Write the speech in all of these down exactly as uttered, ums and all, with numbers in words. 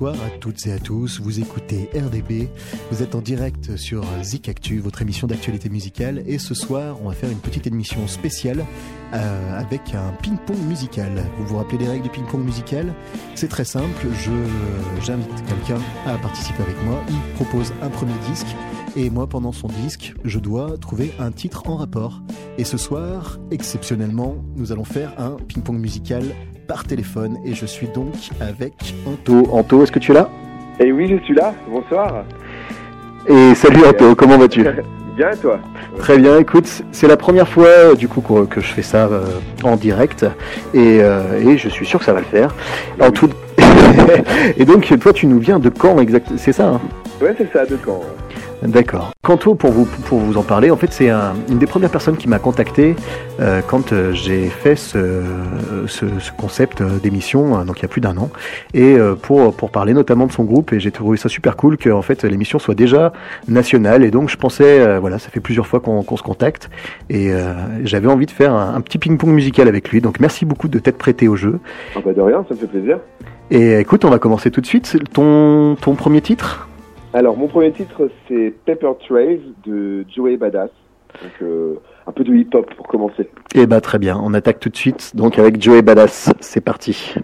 Bonsoir à toutes et à tous, vous écoutez R D B, vous êtes en direct sur Zik Actu, votre émission d'actualité musicale, et ce soir on va faire une petite émission spéciale euh, avec un ping-pong musical. Vous vous rappelez les règles du ping-pong musical ? C'est très simple, je, j'invite quelqu'un à participer avec moi, il propose un premier disque, et moi pendant son disque, je dois trouver un titre en rapport. Et ce soir, exceptionnellement, nous allons faire un ping-pong musical par téléphone, et je suis donc avec Anto. Anto, est-ce que tu es là ? Eh oui, je suis là, bonsoir. Et salut Anto, comment vas-tu ? Bien et toi ? Très bien, écoute, c'est la première fois du coup que je fais ça euh, en direct, et, euh, et je suis sûr que ça va le faire. En tout... et donc toi tu nous viens de Caen, exact, c'est ça hein ? Ouais, c'est ça, de Caen. Ouais. D'accord. Quanto, pour vous, pour vous en parler, en fait, c'est un, une des premières personnes qui m'a contacté euh, quand euh, j'ai fait ce, ce, ce concept d'émission, euh, donc il y a plus d'un an, et euh, pour, pour parler notamment de son groupe, et j'ai trouvé ça super cool que en fait, l'émission soit déjà nationale, et donc je pensais, euh, voilà, ça fait plusieurs fois qu'on, qu'on se contacte, et euh, j'avais envie de faire un, un petit ping-pong musical avec lui, donc merci beaucoup de t'être prêté au jeu. Ah bah de rien, ça me fait plaisir. Et écoute, on va commencer tout de suite. C'est ton, ton premier titre ? Alors, mon premier titre, c'est Paper Trails de Joey Badass. Donc, euh, un peu de hip-hop pour commencer. Eh bah, très bien. On attaque tout de suite, donc, avec Joey Badass. C'est parti.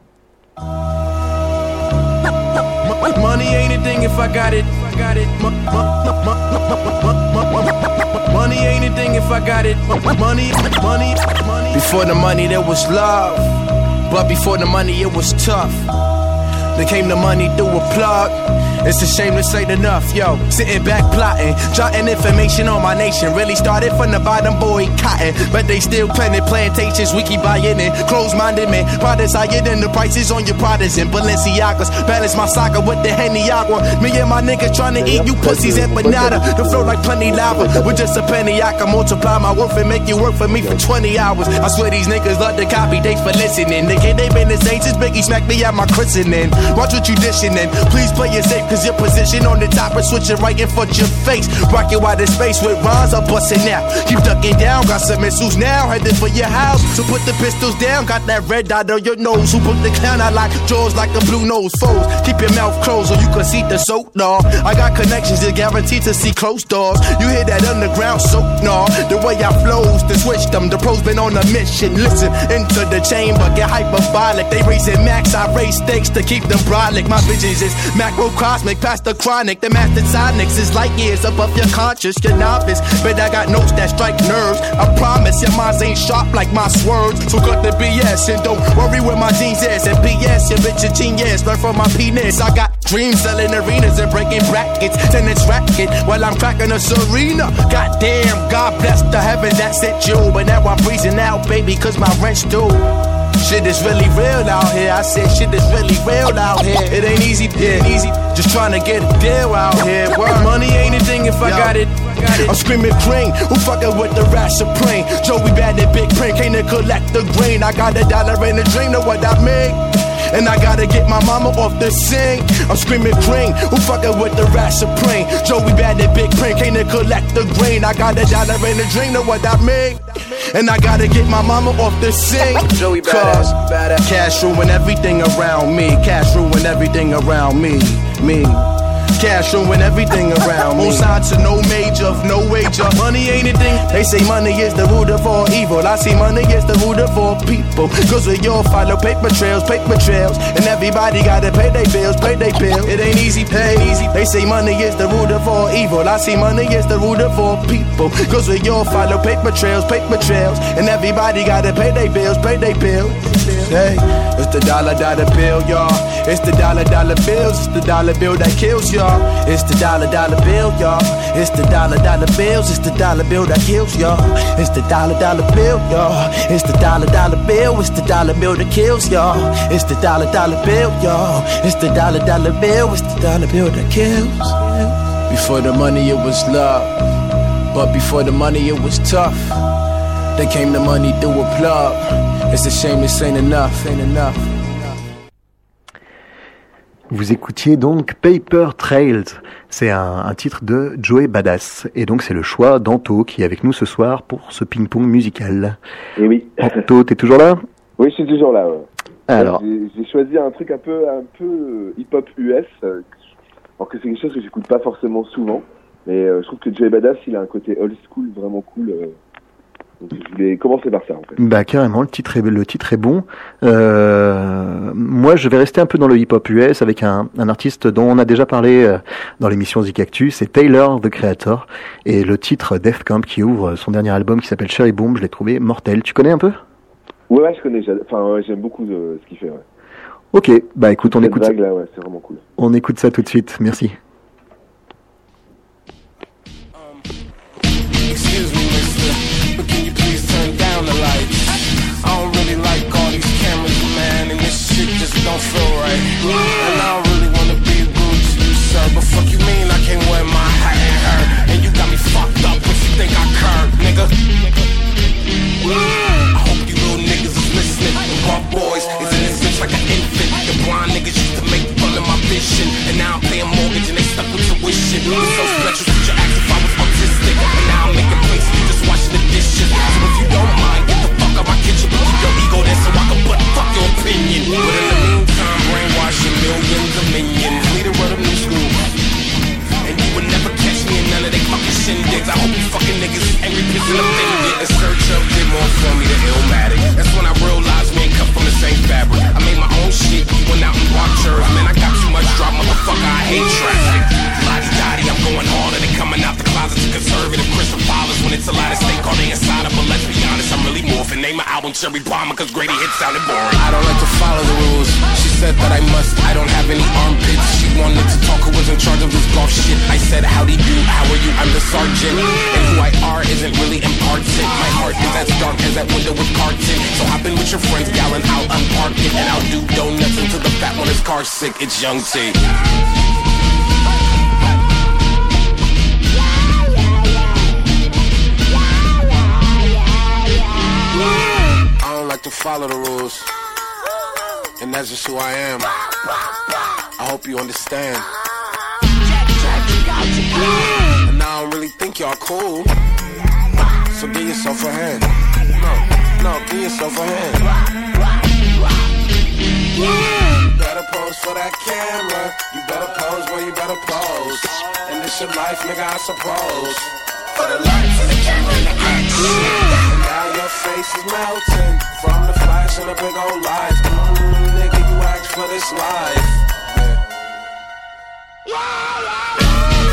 Money ain't a thing if I got it. Money ain't a thing if I got it. Money, money, money. Before the money, there was love. But before the money, it was tough. Then came the money through a plug. It's a shame this ain't enough, yo. Sitting back plotting, jotting information on my nation. Really started from the bottom, boy, cotton. But they still planting plantations, we keep buying in. Close-minded men, products higher than the prices on your Pradas and Balenciagas. Balance my soccer with the Henny Agua. Me and my niggas trying to eat you pussies empanada. The flow like plenty lava. With just a penny, I can multiply my worth and make you work for me for twenty hours. I swear these niggas love to copy, thanks for listening. Nigga, they been the same since Biggie smacked me at my christening. Watch what you dishing in, please play it safe. Cause your position on the top is switching right in front your face. Rockin' wide in space with rhymes are bustin' out. Keep ducking down, got some missiles now headed for your house. So put the pistols down, got that red dot on your nose. Who put the clown out like jaws like a blue nose foes? Keep your mouth closed so you can see the soap, nah. I got connections that guaranteed to see closed doors. You hear that underground soap, nah. The way I flows, to switch them. The pros been on a mission. Listen, into the chamber, get hyperbolic. They raising max, I raise stakes to keep them brolic. My visions is macrocosmic, past the chronic. The master sonics is light years above your conscious, your novice. But I got notes that strike nerves. I promise your minds ain't sharp like my swerves. So cut the B S and don't worry where my jeans is. And P S, your bitch a genius. Learn from my penis. I got dreams selling arenas and breaking brackets. Tennis racket while I'm cracking a Serena. Goddamn, God bless the heaven that sent you. But now I'm freezing out, baby, cause my rent's due. Shit is really real out here. I said shit is really real out here. It ain't easy, it ain't easy. Just trying to get a deal out here. Word. Money ain't a thing if I got it. I'm screaming cream, who fucking with the rat supreme? Joey bad and big print, can't collect the grain. I got a dollar and a dream, know what I mean? And I gotta get my mama off the sing. I'm screaming cream, who fucking with the rat supreme? Joey bad and big print, can't collect the grain. I got a dollar and a dream, know what I mean? And I gotta get my mama off the sing. Joey badass, badass. Cash ruin everything around me. Cash ruin everything around me. Me. Cash ruin everything around me. On sign to no major, no wager. Money ain't a thing. They say money is the root of all evil. I see money is the root of all people. Cause we all follow paper trails, paper trails. And everybody gotta pay their bills, pay their bills. It ain't easy, pay easy. They say money is the root of all evil. I see money is the root of all people. Cause we all follow paper trails, paper trails. And everybody gotta pay their bills, pay their bills. Hey, it's the dollar dollar bill, y'all. It's the dollar dollar bills. It's the dollar bill that kills y'all. It's the dollar dollar bill, y'all. It's the dollar dollar bills. It's the dollar bill that kills y'all. It's the dollar dollar bill, y'all. It's the dollar dollar bill. It's the dollar bill that kills y'all. It's the dollar dollar bill, y'all. It's the dollar dollar bill. It's the dollar bill that kills. Before the money, it was love. But before the money, it was tough. Then came the money through a plug. It's a shame this ain't enough, ain't enough. Vous écoutiez donc Paper Trails, c'est un, un titre de Joey Badass, et donc c'est le choix d'Anto qui est avec nous ce soir pour ce ping-pong musical. Et oui. Anto, t'es toujours là ? Oui, je suis toujours là. Ouais. Alors, j'ai, j'ai choisi un truc un peu, un peu hip-hop U S, euh, alors que c'est quelque chose que j'écoute pas forcément souvent, mais euh, je trouve que Joey Badass, il a un côté old school vraiment cool. Euh, donc je voulais commencer par ça en fait. Bah carrément, le titre est, le titre est bon. Euh, moi, je vais rester un peu dans le hip-hop U S avec un, un artiste dont on a déjà parlé euh, dans l'émission Zik Actu, c'est Tyler, the Creator, et le titre Death Camp qui ouvre son dernier album qui s'appelle Cherry Bomb, je l'ai trouvé mortel. Tu connais un peu ? Ouais, ouais, je connais. Enfin, ouais, j'aime beaucoup de, ce qu'il fait. Ouais. Ok, bah écoute, on Cette écoute vague, ça. là, ouais, c'est vraiment cool. On écoute ça tout de suite. Merci. Excuse me, mister, but can you please turn down the lights? I don't really like all these cameras, man, and this shit just don't feel right. And I don't really wanna be rude to you, sir, but fuck you mean I can't wear my hat and hair? And you got me fucked up, what you think I curved, nigga? I hope you little niggas is listening. The raw boys is innocent like an infant. The blind niggas used to make fun of my vision, and now I'm paying mortgage and they stuck with tuition. It's so special, since you asked if I was autistic, and now I'm making plates and you just washing the dishes. So if you don't mind, get the fuck out my kitchen, but keep your ego there so I can butt fuck your opinion. But in the meantime, brainwashing millions of minions, leader of the new school. And you would never catch me in none of they fucking shindigs. I hope you fucking niggas is angry, pissed and offended. A search up did more for me than Illmatic. That's when I realized we ain't cut from the same fabric. I made my own shit, you went out and bought yours. Man, I got too much drop, motherfucker, I hate traffic. Lottie-dottie, I'm going harder than coming out the closet to conservative Christian fathers. When it's a lot of steak on the inside of, but let's be honest, I'm really morphing. Name my album Cherry Bomber, cause Grady hit sounded boring. I don't like to follow the rules. She said that I must, I don't have any armpits. She wanted to talk, who was in charge of this golf shit. I said, howdy do, how are you, I'm the sergeant. And who I are isn't really important. My heart is as dark as that window with carton. So hop in with your friends, gal, and I'll unpark it. And I'll do donuts until the fat one is car sick. It's Young T. I don't like to follow the rules, and that's just who I am. I hope you understand. And I don't really think y'all cool, so give yourself a hand. No, no, give yourself a hand. You better pose for that camera. You better pose where you better pose. And this your life, nigga, I suppose. For the lights and the camera and the action. And now your face is melting from the flash and the big old lights. Mm, nigga, you asked for this life. Yeah. Yeah, yeah.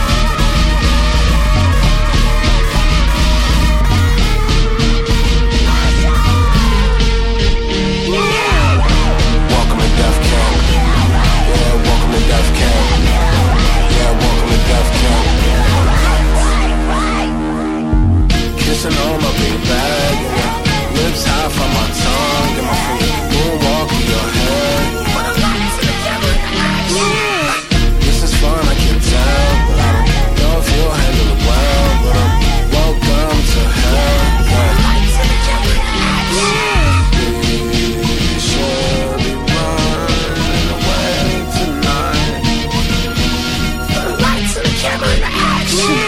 Death Camp. Yeah, welcome to Death Camp. Kissing on my big bag, yeah. Lips high from my tongue, and my finger moonwalk in your head. This is fun, I can tell, but I don't know if you'll handle it well. But I'm welcome to hell. Yeah. We should be running away tonight. Camera in the action.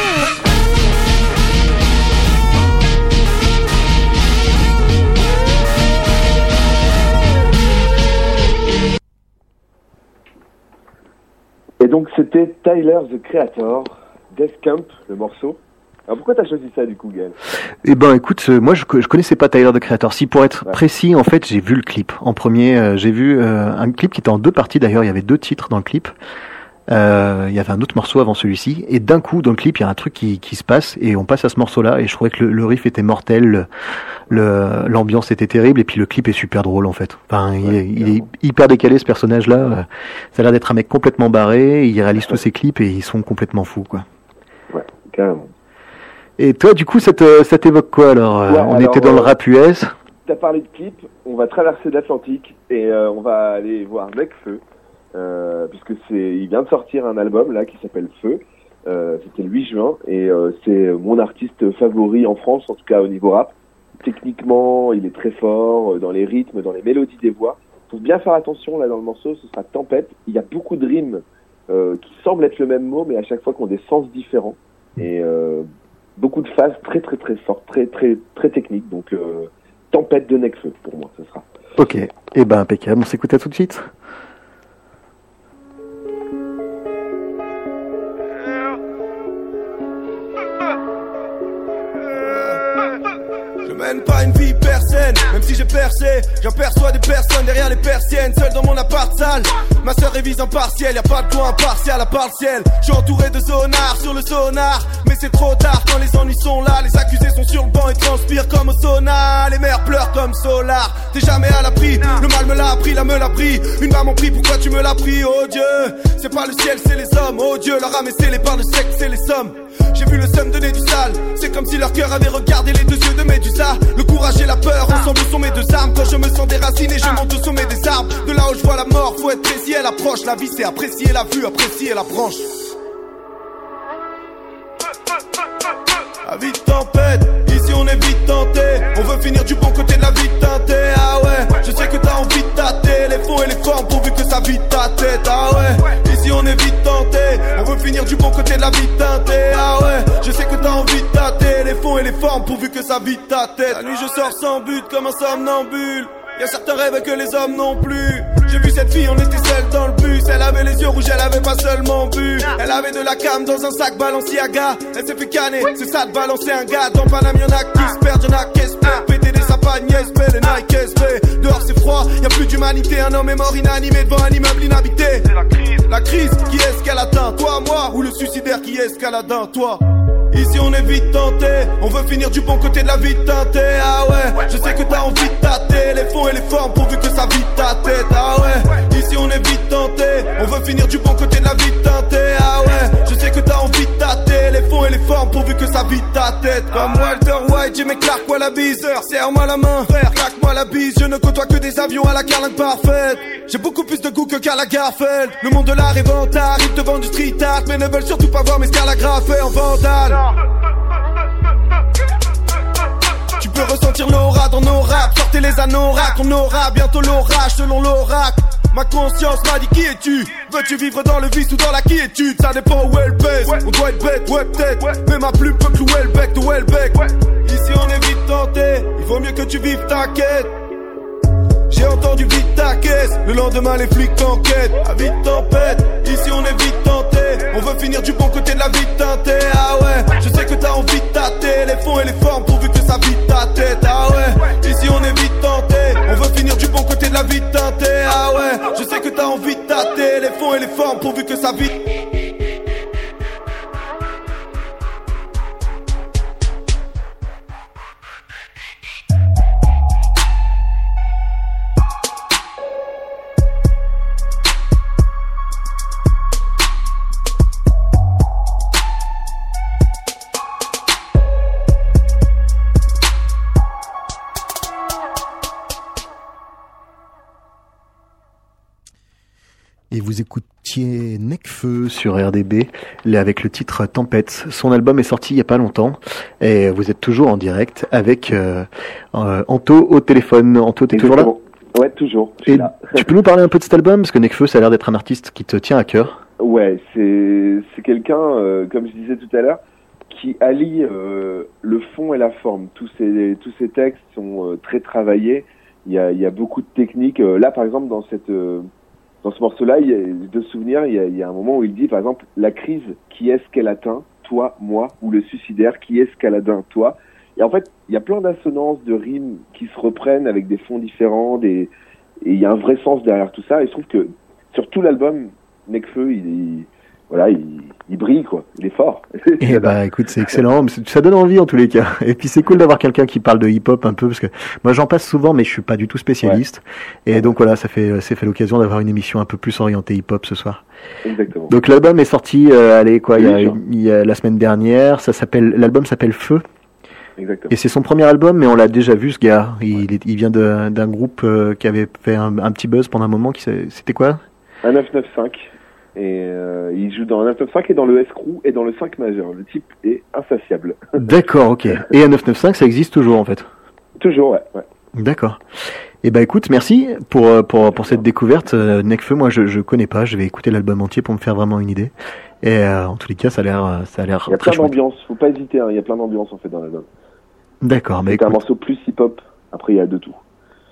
Et donc c'était Tyler, the Creator, Death Camp, le morceau. Alors pourquoi t'as choisi ça du coup, Gaël ? Eh ben écoute, euh, moi je, je connaissais pas Tyler, the Creator. Si pour être ouais. précis, en fait j'ai vu le clip. En premier, euh, j'ai vu euh, un clip qui était en deux parties d'ailleurs, il y avait deux titres dans le clip. Euh, il y avait un autre morceau avant celui-ci, et d'un coup dans le clip il y a un truc qui, qui se passe et on passe à ce morceau-là et je trouvais que le, le riff était mortel, le, le, l'ambiance était terrible et puis le clip est super drôle en fait. Enfin, ouais, il, est, il est hyper décalé ce personnage-là. Ça a l'air d'être un mec complètement barré. Il réalise tous ses clips et ils sont complètement fous quoi. Ouais, carrément. Et toi du coup ça, te, ça t'évoque quoi alors, ouais, on alors, était dans euh, le rap U S. T'as parlé de clip, on va traverser l'Atlantique et euh, on va aller voir Nekfeu. Euh, puisque c'est, il vient de sortir un album là qui s'appelle Feu. Euh, c'était le huit juin et euh, c'est mon artiste favori en France, en tout cas au niveau rap. Techniquement, il est très fort dans les rythmes, dans les mélodies des voix. Faut bien faire attention là dans le morceau, ce sera Tempête. Il y a beaucoup de rimes euh, qui semblent être le même mot, mais à chaque fois qui ont des sens différents et euh, beaucoup de phases très très très fortes, très très très techniques. Donc euh, Tempête de Nekfeu pour moi, ce sera. Ok, et eh ben impeccable, on s'écoute à tout de suite. Mène pas une vie personne, même si j'ai percé, j'aperçois des personnes derrière les persiennes, seul dans mon appart sale. Ma sœur révise en partiel, y'a pas de coin impartial à part le ciel. J'suis entouré de zonards sur le sonar, mais c'est trop tard quand les ennuis sont là. Les accusés sont sur le banc et transpirent comme au sauna. Les mères pleurent comme Solar, t'es jamais à l'abri. Le mal me l'a appris, la me l'a pris. Une maman prie, pourquoi tu me l'as pris, oh Dieu. C'est pas le ciel, c'est les hommes, oh Dieu. Leur âme est scellée par le sexe, c'est les sommes. J'ai vu le seum donner du sale, c'est comme si leur cœur avait regardé les deux yeux de Médusa. Le courage et la peur ensemble sont mes deux armes. Quand je me sens déraciné, je monte au sommet des arbres. De là où je vois la mort, faut être précis, elle approche. La vie c'est apprécier la vue, apprécier la branche. La vie de tempête, ici on est vite tenté. On veut finir du bon côté de la vie teintée. Ah ouais, je sais que t'as envie de tâter les fonds et les formes pourvu que ça vide ta tête. Ah ouais, ici on est vite tenté. On veut finir du bon côté de la vie teintée. Ah ouais, je sais que t'as envie de tâter les fonds et les formes pourvu que ça vide ta tête. La nuit je sors sans but comme un somnambule. Y'a certains rêves que les hommes n'ont plus. J'ai vu cette fille, on était seul dans le bus. Elle avait les yeux rouges, elle avait pas seulement bu. Elle avait de la cam dans un sac Balenciaga. Elle s'est fait canner, c'est ça de balancer un gars. Dans Paname y'en a qui se perdent, y'en a qui espèrent. P T D sa pagne S B, le Nike S B. Dehors c'est froid, y'a plus d'humanité. Un homme est mort inanimé devant un immeuble inhabité. C'est la crise, la crise, qui est-ce qu'elle atteint? Toi, moi, ou le suicidaire qui est-ce qu'elle atteint? Toi. Ici on est vite tenté, on veut finir du bon côté de la vie teintée. Ah ouais, je sais que t'as envie de tâter les fonds et les formes pourvu que ça vide ta tête. Ah ouais, ici on est vite tenté, on veut finir du bon côté de la vie teintée. Ah ouais, je sais que t'as envie de tâter les fonds et les formes pourvu que ça vide ta tête. Comme Walter White, Jimmy Clark, moi la bise. Serre-moi la main, frère, claque-moi la bise. Je ne côtoie que des avions à la carlingue parfaite. J'ai beaucoup plus de goût que Karl Lagerfeld. Le monde de l'art est vantard, ils te vendent du street art, mais ne veulent surtout pas voir mes scalagraphes en vandale. Tu peux ressentir l'aura dans nos raps, sortez les anoraks, on aura bientôt l'orage selon l'oracle. Ma conscience m'a dit qui es-tu? Veux-tu vivre dans le vice ou dans la quiétude? Ça dépend où elle pèse, on doit être bête, ouais peut-être. Mais ma plume peut clouer le bec de Welbeck. Ici on est vite tenté, il vaut mieux que tu vives ta quête. J'ai entendu vite ta caisse, le lendemain les flics t'enquêtent. À vite tempête, ici on est vite tenté. On veut finir du bon côté de la vie teintée. Ah ouais, je sais que t'as envie de tâter les fonds et les formes pourvu que ça vide ta tête. Ah ouais, ici on est vite tenté. On veut finir du bon côté de la vie teintée. Ah ouais, je sais que t'as envie de tâter les fonds et les formes pourvu que ça vide. Et vous écoutiez Necfeu sur R D B avec le titre Tempête. Son album est sorti il y a pas longtemps et vous êtes toujours en direct avec euh, euh, Anto au téléphone. Anto, t'es toujours là? Ouais, toujours. Et là. Tu peux nous parler un peu de cet album parce que Necfeu, ça a l'air d'être un artiste qui te tient à cœur. Ouais, c'est c'est quelqu'un, euh, comme je disais tout à l'heure, qui allie euh, le fond et la forme. Tous ces tous ces textes sont euh, très travaillés. Il y a il y a beaucoup de techniques. Euh, là, par exemple, dans cette euh, Dans ce morceau-là, il y a, de souvenirs, il y, a, il y a un moment où il dit, par exemple, la crise, qui est-ce qu'elle atteint? Toi, moi, ou le suicidaire, qui est-ce qu'elle atteint? Toi. Et en fait, il y a plein d'assonances, de rimes qui se reprennent avec des fonds différents, des... et il y a un vrai sens derrière tout ça. Et je trouve que sur tout l'album, Necfeu, il, il, voilà, il, il brille, quoi. Il est fort. Et bah, écoute, c'est excellent. Ça donne envie en tous les cas. Et puis c'est cool d'avoir quelqu'un qui parle de hip-hop un peu, parce que moi j'en passe souvent, mais je suis pas du tout spécialiste. Ouais. Et donc voilà, ça fait, ça fait l'occasion d'avoir une émission un peu plus orientée hip-hop ce soir. Exactement. Donc l'album est sorti, euh, allez quoi, oui, il, y a, il y a la semaine dernière. Ça s'appelle, l'album s'appelle Feu. Exactement. Et c'est son premier album, mais on l'a déjà vu, ce gars. Il, ouais. il vient de, d'un groupe euh, qui avait fait un, un petit buzz pendant un moment. Qui, c'était quoi? Un neuf neuf cinq. Et euh, il joue dans un neuf neuf cinq et dans le S-Crew et dans le cinq majeur. Le type est insatiable. D'accord, ok. Et un neuf neuf cinq, ça existe toujours en fait? Toujours, ouais. ouais. D'accord. Et bah écoute, merci pour pour pour cette découverte. Euh, Necfeu, moi je je connais pas. Je vais écouter l'album entier pour me faire vraiment une idée. Et euh, en tous les cas, ça a l'air ça a l'air. Il y a plein d'ambiance. Faut pas hésiter. Hein. Il y a plein d'ambiance en fait dans l'album. D'accord, mais c'est écoute... un morceau plus hip-hop. Après, il y a de tout.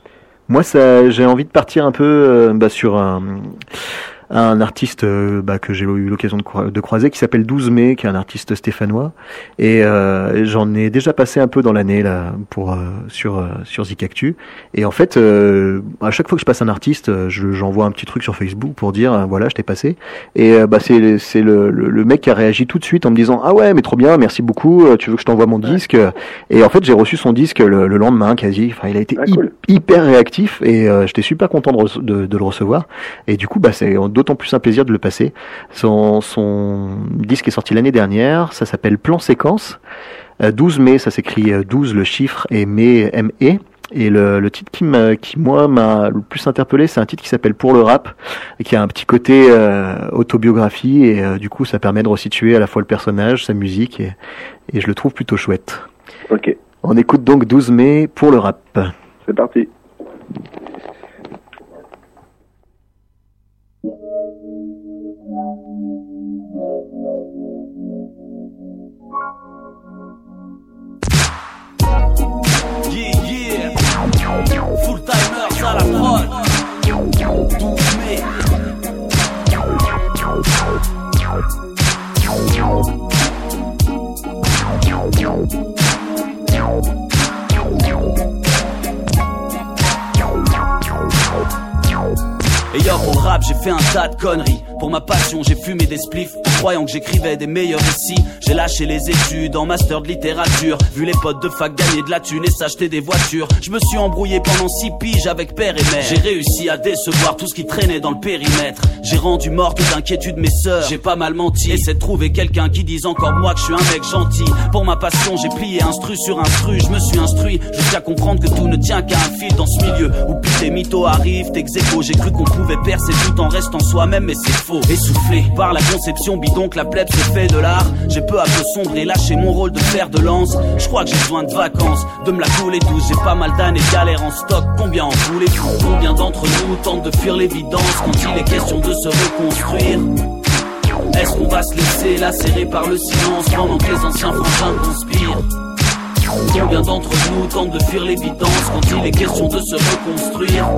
Moi, ça, j'ai envie de partir un peu euh, bah, sur un, un artiste euh, bah, que j'ai eu l'occasion de, cro- de croiser, qui s'appelle douze mai, qui est un artiste stéphanois. Et euh, j'en ai déjà passé un peu dans l'année là pour euh, sur euh, sur Zik Actu. Et en fait, euh, à chaque fois que je passe un artiste, je, j'envoie un petit truc sur Facebook pour dire euh, voilà, je t'ai passé. Et euh, bah c'est c'est le, le le mec qui a réagi tout de suite en me disant ah ouais, mais trop bien, merci beaucoup. Tu veux que je t'envoie mon disque? Et en fait, j'ai reçu son disque le, le lendemain quasi. Enfin, il a été Ah, cool. hy- hyper réactif et euh, j'étais super content de, re- de, de le recevoir. Et du coup, bah c'est d'autant plus un plaisir de le passer. Son, son disque est sorti l'année dernière, ça s'appelle Plan Séquence. Euh, douze mai, ça s'écrit euh, douze le chiffre et mai M E. Et le, le titre qui m'a, qui moi m'a le plus interpellé, c'est un titre qui s'appelle Pour le rap, et qui a un petit côté euh, autobiographie et euh, du coup ça permet de resituer à la fois le personnage, sa musique et, et je le trouve plutôt chouette. Ok, On écoute donc douze mai Pour le rap. c'est parti. Yeah, yeah. Full timers à la prod. douze mai. Et yo, pour le rap, j'ai fait un tas de conneries. Pour ma passion, j'ai fumé des spliffs, croyant que j'écrivais des meilleurs récits. J'ai lâché les études en master de littérature, vu les potes de fac gagner de la thune et s'acheter des voitures. Je me suis embrouillé pendant six piges avec père et mère. J'ai réussi à décevoir tout ce qui traînait dans le périmètre. J'ai rendu morte d'inquiétude mes sœurs. J'ai pas mal menti, essaie de trouver quelqu'un qui dise encore moi que je suis un mec gentil. Pour ma passion, j'ai plié instru sur instru. Je me suis instruit jusqu'à comprendre que tout ne tient qu'à un fil dans ce milieu où plus tes mythos arrivent, tes exéco. J'ai cru qu'on pouvait percer tout en restant soi-même, mais c'est faux. Essoufflé par la conception bidon que la plèbe se fait de l'art, j'ai peu à peu sombré, lâché mon rôle de fer de lance. Je crois que j'ai besoin de vacances, de me la couler douce. J'ai pas mal d'années de galère en stock. Combien en voulez-vous? Combien d'entre nous tentent de fuir l'évidence quand il est question de se reconstruire? Est-ce qu'on va se laisser lacérer par le silence pendant que les anciens frangins conspirent? Combien d'entre nous tentent de fuir l'évidence quand il est question de se reconstruire?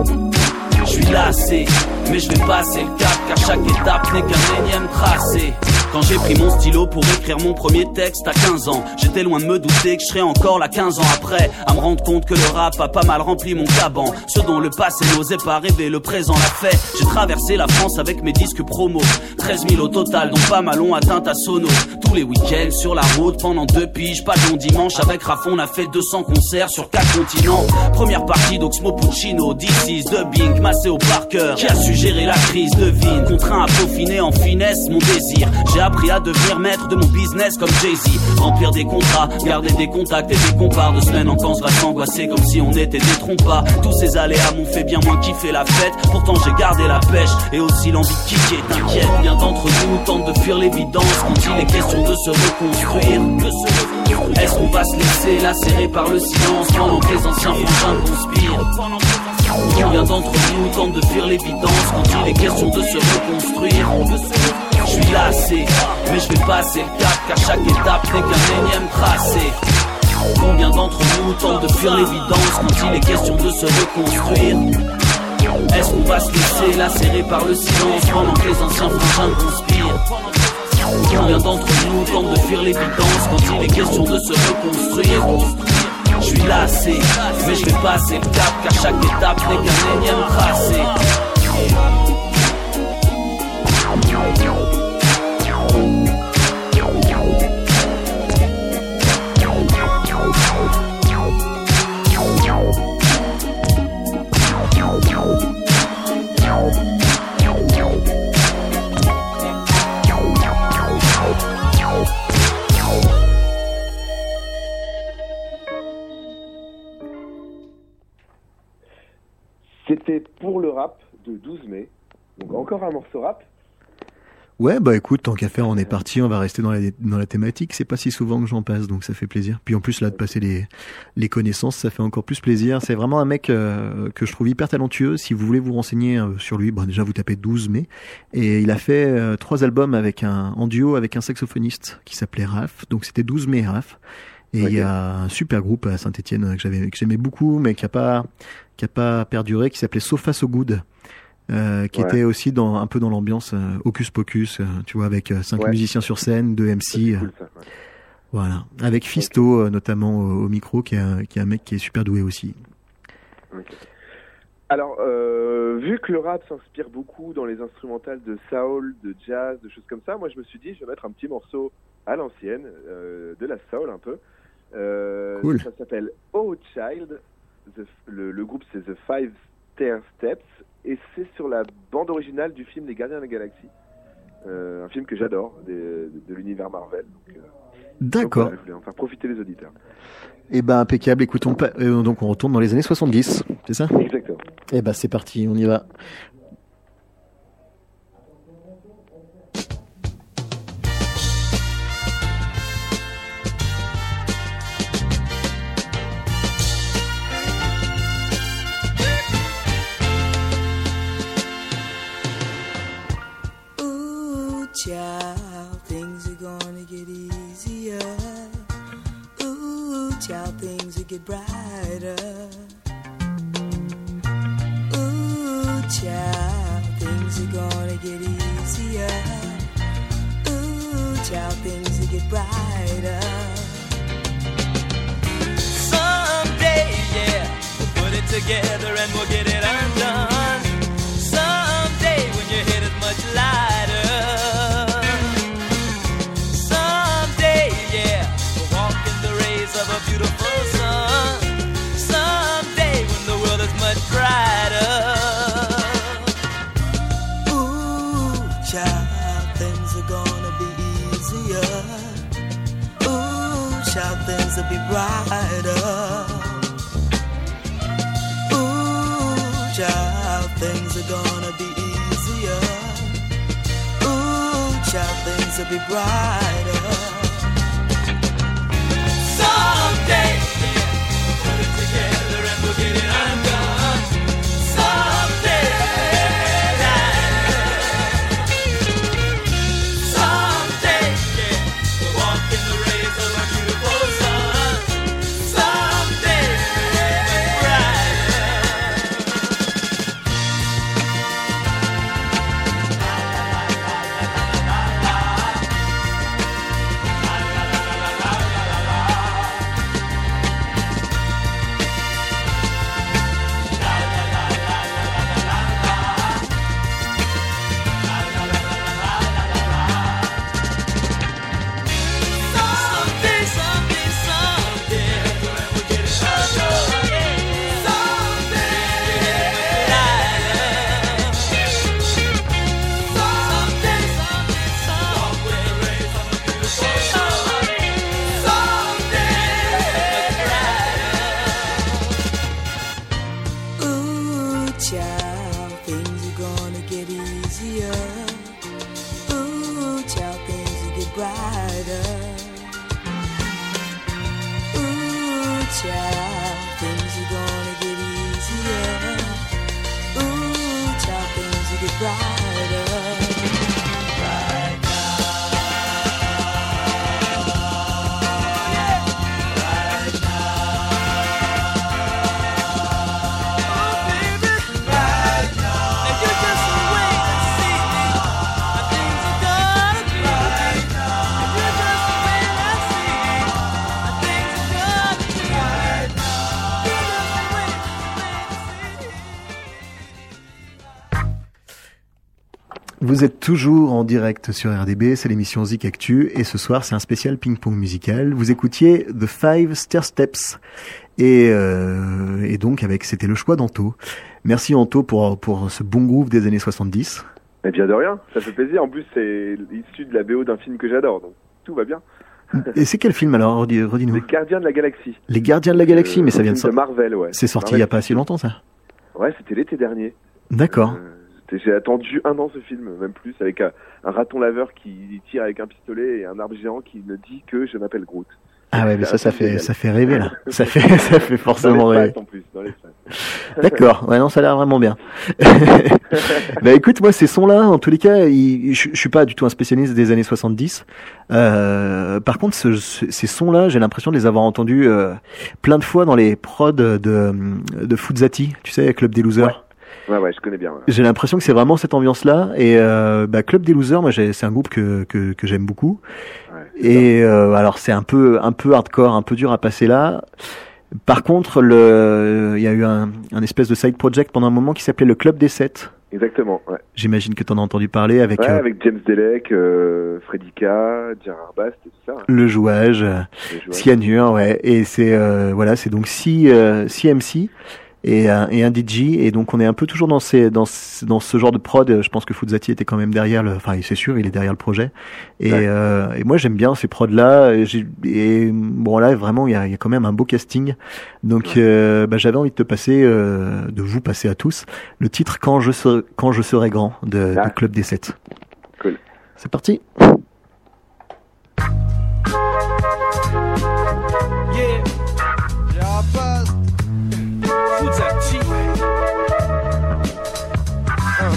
Je suis lassé, mais je vais passer le cap, car chaque étape n'est qu'un énième tracé. Quand j'ai pris mon stylo pour écrire mon premier texte à quinze ans, j'étais loin de me douter que je serais encore là quinze ans après, à me rendre compte que le rap a pas mal rempli mon caban. Ce dont le passé n'osait pas rêver, le présent l'a fait. J'ai traversé la France avec mes disques promo, treize mille au total, dont pas mal ont atteint à Sono. Tous les week-ends sur la route pendant deux piges, pas de long dimanche. Avec Rafon on a fait deux cents concerts sur quatre continents. Première partie d'Oxmo Puccino, D six, de Bing, Maceo Parker, qui a su gérer la crise de Vine, contraint à peaufiner en finesse mon désir. J'ai appris à devenir maître de mon business comme Jay-Z, remplir des contrats, garder des contacts et des compars. De semaine en camp, se va s'angoisser comme si on était des trompas. Tous ces aléas m'ont fait bien moins kiffer la fête. Pourtant j'ai gardé la pêche et aussi l'envie de kicker. T'inquiète, bien d'entre nous tentent de fuir l'évidence quand il est question de se reconstruire. De se... Est-ce qu'on va se laisser lacérer par le silence pendant que les anciens frangins conspirent? Combien d'entre nous tentent de fuir l'évidence quand il est question de se reconstruire? Je suis lassé, mais je vais passer le cap, car chaque étape n'est qu'un énième tracé. Combien d'entre nous tentent de fuir l'évidence quand il est question de se reconstruire? Est-ce qu'on va se laisser lacérer par le silence pendant que les anciens frangins conspirent? Combien d'entre nous tentent de fuir l'évidence quand il est question de se reconstruire? Je suis lassé, mais je vais passer le cap, car chaque étape n'est qu'un énième tracé. C'était Pour le rap de douze mai. Donc encore un morceau rap. Ouais, bah écoute, tant qu'à faire, on est parti, on va rester dans la, dans la thématique. C'est pas si souvent que j'en passe, donc ça fait plaisir. Puis en plus, là, de passer les, les connaissances, ça fait encore plus plaisir. C'est vraiment un mec euh, que je trouve hyper talentueux. Si vous voulez vous renseigner euh, sur lui, bon, déjà, vous tapez douze mai. Et il a fait euh, trois albums avec un, en duo avec un saxophoniste qui s'appelait Raph. Donc c'était douze mai Raph. Et il Okay. y a un super groupe à Saint-Étienne que j'avais, que j'aimais beaucoup, mais qui a pas, qui a pas perduré, qui s'appelait So Far So Good, euh, qui Ouais. était aussi dans, un peu dans l'ambiance euh, Hocus Pocus, euh, tu vois, avec euh, cinq Ouais. musiciens sur scène, deux M C, C'est euh, cool, ça, ouais. voilà. Avec Fisto, euh, notamment au, au micro, qui est, un, qui est un mec qui est super doué aussi. Ok. Alors, euh, vu que le rap s'inspire beaucoup dans les instrumentales de soul, de jazz, de choses comme ça, moi je me suis dit, je vais mettre un petit morceau à l'ancienne, euh, de la soul un peu. Euh, Cool. Ça s'appelle Oh Child. The- le, le groupe c'est The Five Stair Steps et c'est sur la bande originale du film Les Gardiens de la Galaxie. Euh, un film que j'adore, des- de, de l'univers Marvel. Donc, euh, D'accord. donc voilà, je voulais en faire profiter les auditeurs. Eh ben, impeccable. Écoutons pas, euh, donc on retourne dans les années soixante-dix, c'est ça? Exactement. Eh ben, c'est parti, on y va. Ooh, child, things are gonna get easier. Ooh, child, things will get brighter. Ooh, child, things are gonna get easier. Ooh, child, things will get brighter. Someday, yeah, we'll put it together and we'll get it undone. Someday when your head is much lighter. Someday, yeah, we'll walk in the rays of a beautiful sun. Someday when the world is much brighter. Ooh, child, things are gonna be easier. Ooh, child, things will be brighter. Ooh, child, things are gonna be easier. Ooh, child, things will be brighter. Someday, yeah, we'll put it together and we'll get it undone. Someday, someday, yeah, we'll walk in the rays of a beautiful sun. Someday, much Someday, someday, someday, we'll get it undone. Someday, someday, someday, someday, someday, Ooh, child, things are gonna get easier. Ooh, child, things will get brighter. Ooh, child, things are gonna get easier. Ooh, child, things will get brighter. Vous êtes toujours en direct sur R D B, c'est l'émission Zik Actu, et ce soir c'est un spécial ping-pong musical. Vous écoutiez The Five Stair Steps, et, euh, et donc avec c'était le choix d'Anto. Merci Anto pour, pour ce bon groove des années soixante-dix. Eh bien de rien, ça fait plaisir. En plus, c'est issu de la B O d'un film que j'adore, donc tout va bien. Et c'est quel film alors, redis- redis-nous? Les Gardiens de la Galaxie. Les Gardiens de la Galaxie, Euh, mais ça un vient de film sortir. Marvel, ouais. C'est sorti Marvel. il y a pas si longtemps ça. Ouais, c'était l'été dernier. D'accord. Euh, c'était- j'ai attendu un an ce film, même plus, avec un, un raton laveur qui tire avec un pistolet et un arbre géant qui me dit que je m'appelle Groot. Ah ouais, mais ça, ça c'est fait, génial. ça fait rêver là. Ça fait, ça fait Dans forcément rêver. l'espace en plus, dans l'espace. D'accord, ouais, non, ça a l'air vraiment bien. Bah écoute, moi ces sons-là, en tous les cas, ils, je, je suis pas du tout un spécialiste des années soixante-dix. Euh, par contre, ce, ce, ces sons-là, j'ai l'impression de les avoir entendus euh, plein de fois dans les prods de, de, de Fuzzati, tu sais, Club des Losers. Ouais. Ouais, ouais, je connais bien. Ouais. J'ai l'impression que c'est vraiment cette ambiance-là. Et euh, bah, Club des Losers, moi, j'ai, c'est un groupe que que, que j'aime beaucoup. Ouais, et euh, alors, c'est un peu un peu hardcore, un peu dur à passer là. Par contre, le, il y a eu un, un espèce de side project pendant un moment qui s'appelait le Club des Sept. Exactement. Ouais. J'imagine que t'en as entendu parler avec. Ouais, euh, avec James Delec, euh, Freddy K, Gérard Bast et tout ça. Hein. Le jouage, Le jouage. Cyanure, ouais. Et c'est euh, voilà, c'est donc six euh, six M C. Et un, et un D J, et donc on est un peu toujours dans ces dans ce, dans ce genre de prod. Je pense que Fuzzati était quand même derrière le, enfin c'est sûr, il est derrière le projet. Et, Ouais. euh, et moi j'aime bien ces prods là. Et, j'ai, et bon là vraiment il y a, il y a quand même un beau casting. Donc euh, bah, j'avais envie de te passer, euh, de vous passer à tous, le titre quand je serai quand je serai grand de, Ah. de Club des Sept. Cool. C'est parti. Yeah. Gérard Bast. Fuzzati. Un,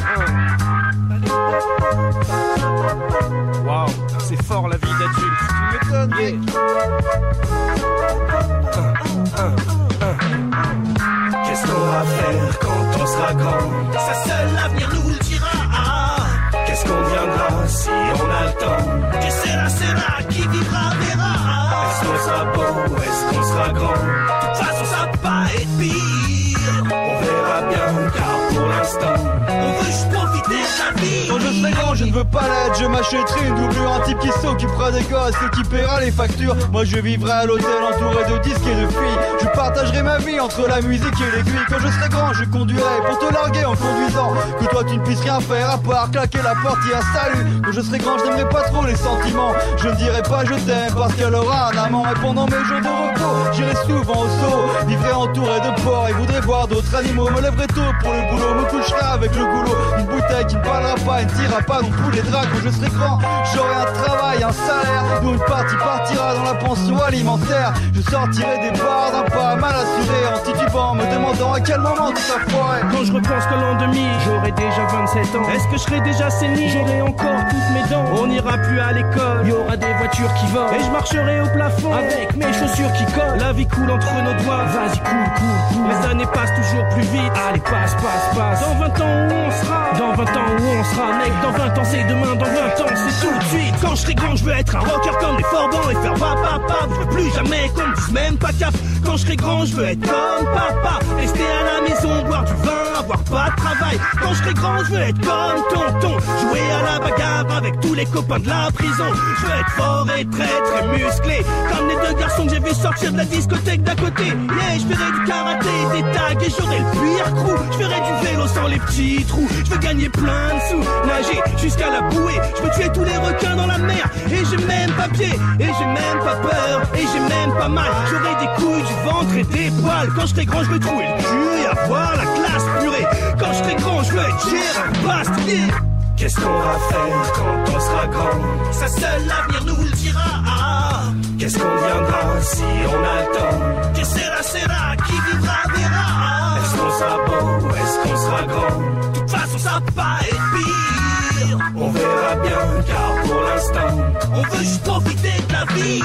un. Waouh, c'est fort la vie d'adulte. Tu m'étonnes, mec. Un, un, un. Qu'est-ce qu'on va faire quand on sera grand? Ça seul l'avenir nous le dira. Qu'est-ce qu'on deviendra si on a le temps? Que c'est là, c'est là, qui vivra verra. Est-ce qu'on sera beau, est-ce qu'on sera grand? De toute façon ça va pas être pire. On verra bien car pour l'instant on veut juste profiter de la vie. Quand je serai grand, je ne veux pas l'être, je m'achèterai une doublure, un type qui s'occupera des gosses et qui paiera les factures. Moi je vivrai à l'hôtel entouré de disques et de filles. Je partagerai ma vie entre la musique et l'aiguille. Quand je serai grand, je conduirai pour te larguer en conduisant. Que toi tu ne puisses rien faire à part claquer la porte et un salut. Quand je serai grand, je n'aimerai pas trop les sentiments. Je ne dirai pas je t'aime parce qu'elle aura un amant. Et pendant mes jours de repos, j'irai souvent au zoo. Vivrai entouré de porcs et voudrais voir d'autres animaux. Me lèverai tôt pour le boulot, me coucherai avec le goulot. Une bouteille qui ne parlera pas et ne tirera pas non plus les draps. Quand je serai grand, j'aurai un travail, un salaire, dont une partie partira dans la pension alimentaire. Je sortirai des bars d'un pas mal assuré, en titubant, me demandant à quel moment tout a foiré. Quand je repense que l'an deux mille, j'aurai déjà vingt-sept ans. Est-ce que je serai déjà sénile? J'aurai encore toutes mes dents. On n'ira plus à l'école, il y aura des voitures qui volent. Et je marcherai au plafond avec mes chaussures qui collent. La vie coule entre nos doigts, vas-y coule, coule, coule. Les années passent toujours plus vite. Allez passe, passe, passe. Dans vingt ans où on sera? Dans vingt ans où on sera? Mec, dans vingt ans c'est demain, dans vingt ans c'est tout de suite. Quand je serai grand, je veux être un rocker comme les Forbans et faire papa, papa. Je veux plus jamais qu'on me dise même pas cap. Quand je serai grand, je veux être comme papa. Rester à la maison, boire du vin, avoir pas de travail. Quand je serai grand, je veux être comme tonton. Jouer à la bagarre avec tous les copains de la prison. Je veux être fort et très très musclé, comme les deux garçons que j'ai vu sortir de la discothèque d'à côté. Yeah, je ferai du karaté, des tags et j'aurai le pire crew. Je ferai du vélo sans les petits trous. Je veux gagner plein de sous, nager jusqu'à la bouée. Je veux tuer tous les requins dans la mer. Et j'ai même pas pied, et j'ai même pas peur, et j'ai même pas mal. J'aurai des couilles, du ventre et des poils. Quand je serai grand, je veux trouver le cul et avoir la classe purée. Quand je serai grand, je veux être Gérard Bast. Yeah. Qu'est-ce qu'on va faire quand on sera grand? Ça seul l'avenir nous le dira. Qu'est-ce qu'on deviendra si on a le temps? Que sera, sera, qui vivra verra. Est-ce qu'on sera beau, est-ce qu'on sera grand? De toute façon ça va pas être pire. On verra bien car pour l'instant on veut juste profiter de la vie.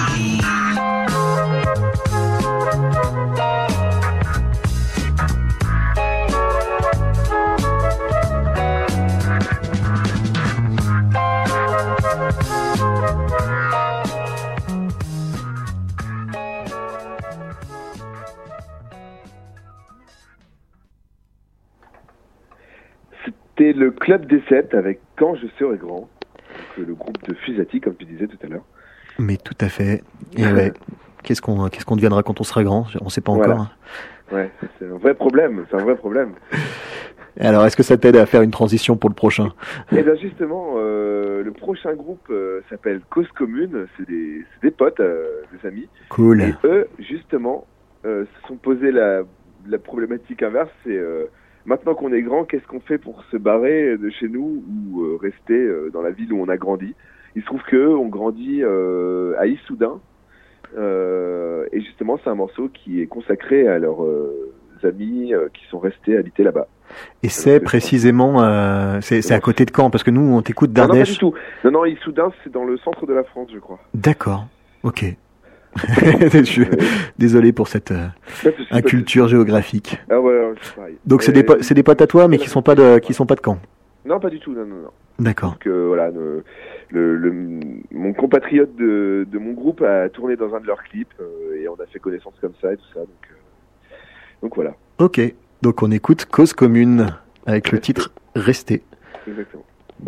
C'était le Club des Sept avec Quand je serai grand. Donc, le groupe de Fuzzati, comme tu disais tout à l'heure. Mais tout à fait. Et ouais. Qu'est-ce qu'on qu'est-ce qu'on deviendra quand on sera grand? On sait pas Voilà. encore. Ouais, c'est un vrai problème. C'est un vrai problème. Alors, est-ce que ça t'aide à faire une transition pour le prochain? Et bien justement, euh, le prochain groupe euh, s'appelle Cause Commune. C'est des, c'est des potes, euh, des amis. Cool. Et eux, justement, euh, se sont posé la, la problématique inverse. C'est euh, maintenant qu'on est grand, qu'est-ce qu'on fait pour se barrer de chez nous ou euh, rester euh, dans la ville où on a grandi? Il se trouve qu'eux ont grandi euh, à Issoudun. Euh, et justement, c'est un morceau qui est consacré à leurs euh, amis euh, qui sont restés habiter là-bas. Et c'est précisément, euh, c'est, c'est à côté de Caen, parce que nous, on t'écoute d'Ardèche. Non, non, pas du tout. Non, non, Issoudun, c'est dans le centre de la France, je crois. D'accord, ok. Je suis désolé pour cette euh, inculture géographique. Ah ouais, c'est pareil. Donc c'est des, po- c'est des potes à toi, mais qui sont pas de, qui sont pas de Caen. Non, pas du tout, non, non, non. D'accord. Donc euh, voilà, le, le, le, mon compatriote de, de mon groupe a tourné dans un de leurs clips euh, et on a fait connaissance comme ça et tout ça. Donc, euh, donc voilà. Ok, donc on écoute Cause Commune avec le titre Rester. Exactement.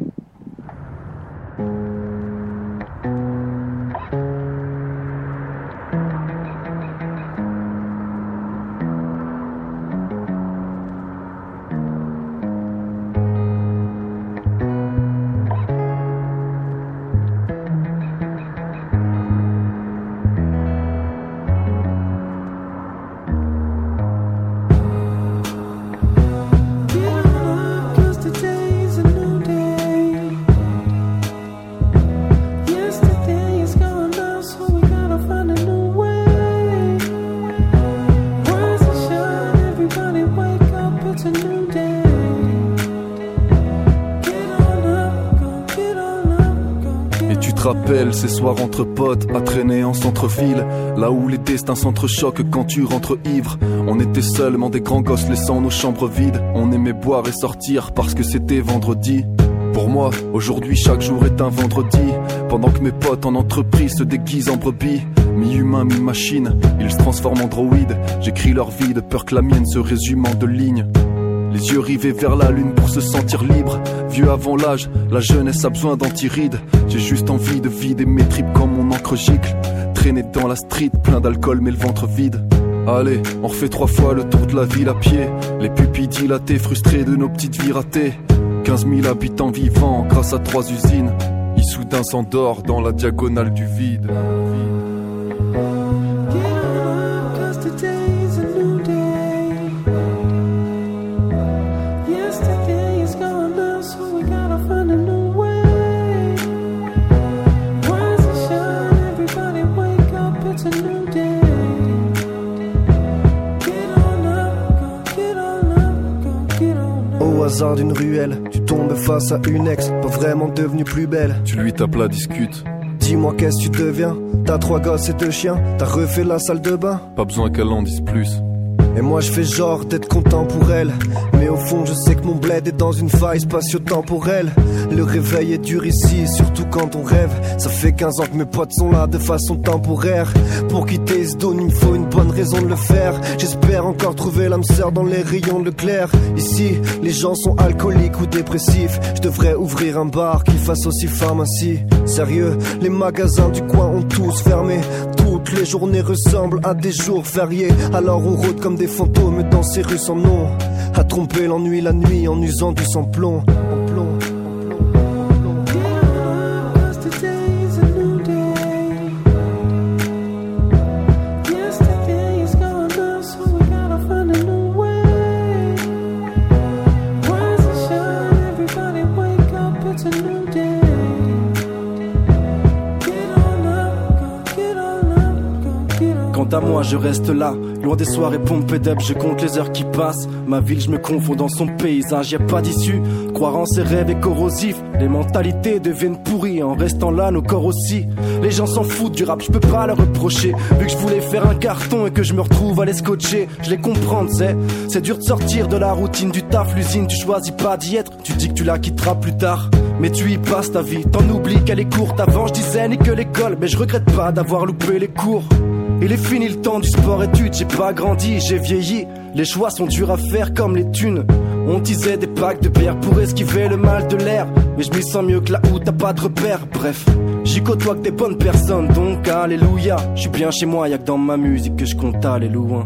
Ces soirs entre potes à traîner en centre-ville, là où les destins s'entrechoquent quand tu rentres ivre. On était seulement des grands gosses laissant nos chambres vides. On aimait boire et sortir parce que c'était vendredi. Pour moi, aujourd'hui chaque jour est un vendredi. Pendant que mes potes en entreprise se déguisent en brebis, mi-humain, mi-machine, ils se transforment en droïdes. J'écris leur vie de peur que la mienne se résume en deux lignes. Les yeux rivés vers la lune pour se sentir libre. Vieux avant l'âge, la jeunesse a besoin d'antirides. J'ai juste envie de vider mes tripes comme mon encre gicle. Traîner dans la street, plein d'alcool mais le ventre vide. Allez, on refait trois fois le tour de la ville à pied. Les pupilles dilatées, frustrées de nos petites vies ratées. quinze mille habitants vivants grâce à trois usines. Issoudun s'endort dans la diagonale du vide. D'une ruelle, tu tombes face à une ex, pas vraiment devenue plus belle. Tu lui tapes la discute. Dis-moi qu'est-ce que tu deviens. T'as trois gosses et deux chiens, t'as refait la salle de bain. Pas besoin qu'elle en dise plus. Et moi je fais genre d'être content pour elle, mais au fond je sais que mon bled est dans une faille spatio-temporelle. Le réveil est dur ici, surtout quand on rêve. Ça fait quinze ans que mes potes sont là de façon temporaire. Pour quitter ce zone il me faut une bonne raison de le faire. J'espère encore trouver l'âme sœur dans les rayons de Leclerc. Ici les gens sont alcooliques ou dépressifs. Je devrais ouvrir un bar qui fasse aussi pharmacie. Sérieux, les magasins du coin ont tous fermé. Toutes les journées ressemblent à des jours fériés. Alors on rôde comme des fantômes dans ces rues sans nom, à tromper l'ennui la nuit en usant du sans-plomb. En plomb. Quant à moi je reste là, loin des soirées pompées d'up, je compte les heures qui passent. Ma ville je me confonds dans son paysage, y a pas d'issue. Croire en ses rêves est corrosif, les mentalités deviennent pourries. En restant là nos corps aussi. Les gens s'en foutent du rap, je peux pas leur reprocher. Vu que je voulais faire un carton et que je me retrouve à les scotcher. Je les comprends, c'est, c'est dur de sortir de la routine du taf. L'usine tu choisis pas d'y être, tu dis que tu la quitteras plus tard. Mais tu y passes ta vie, t'en oublies qu'elle est courte. Avant je disais ni que l'école, mais je regrette pas d'avoir loupé les cours. Il est fini le temps du sport études, j'ai pas grandi, j'ai vieilli. Les choix sont durs à faire comme les thunes. On disait des packs de bière pour esquiver le mal de l'air. Mais je m'y sens mieux que là où t'as pas de repères. Bref, j'y côtoie que des bonnes personnes, donc alléluia. Je suis bien chez moi, y'a que dans ma musique que je compte aller loin.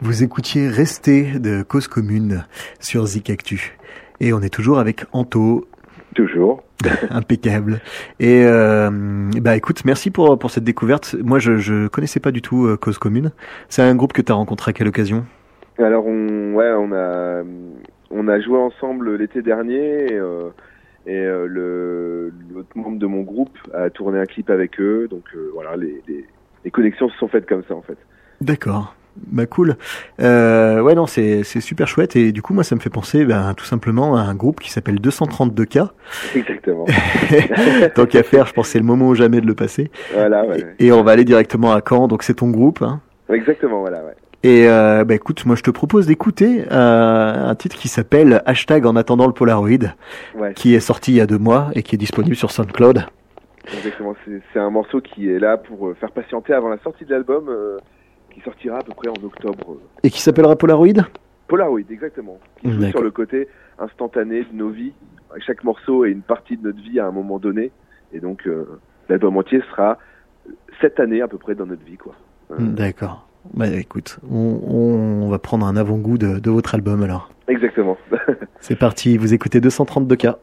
Vous écoutiez Rester de Cause Commune sur Zik Actu. Et on est toujours avec Anto. Toujours. Impeccable. Et euh, bah écoute, merci pour pour cette découverte. Moi, je je connaissais pas du tout euh, Cause Commune. C'est un groupe que tu as rencontré à quelle occasion? Alors on ouais, on a on a joué ensemble l'été dernier et, euh, et euh, le l'autre membre de mon groupe a tourné un clip avec eux. Donc euh, voilà, les, les les connexions se sont faites comme ça en fait. D'accord. Bah cool. Euh, ouais non c'est c'est super chouette et du coup moi ça me fait penser ben tout simplement à un groupe qui s'appelle deux cent trente-deux K. Exactement. Tant qu'à faire, je pense que c'est le moment ou jamais de le passer. Voilà. Ouais. Et, et on va aller directement à Caen. Donc c'est ton groupe. Hein. Exactement. Voilà. Ouais. Et euh, bah écoute, moi je te propose d'écouter euh, un titre qui s'appelle Hashtag en attendant le Polaroid, ouais. qui est sorti il y a deux mois et qui est disponible sur SoundCloud. Exactement. C'est, c'est un morceau qui est là pour faire patienter avant la sortie de l'album. Euh... qui sortira à peu près en octobre. Et qui s'appellera Polaroid ? Polaroid, exactement. Qui joue sur le côté instantané de nos vies. Chaque morceau est une partie de notre vie à un moment donné. Et donc, euh, l'album entier sera cette année à peu près dans notre vie, quoi. Euh... D'accord. Bah écoute, on, on va prendre un avant-goût de, de votre album alors. Exactement. C'est parti, vous écoutez deux cent trente-deux K.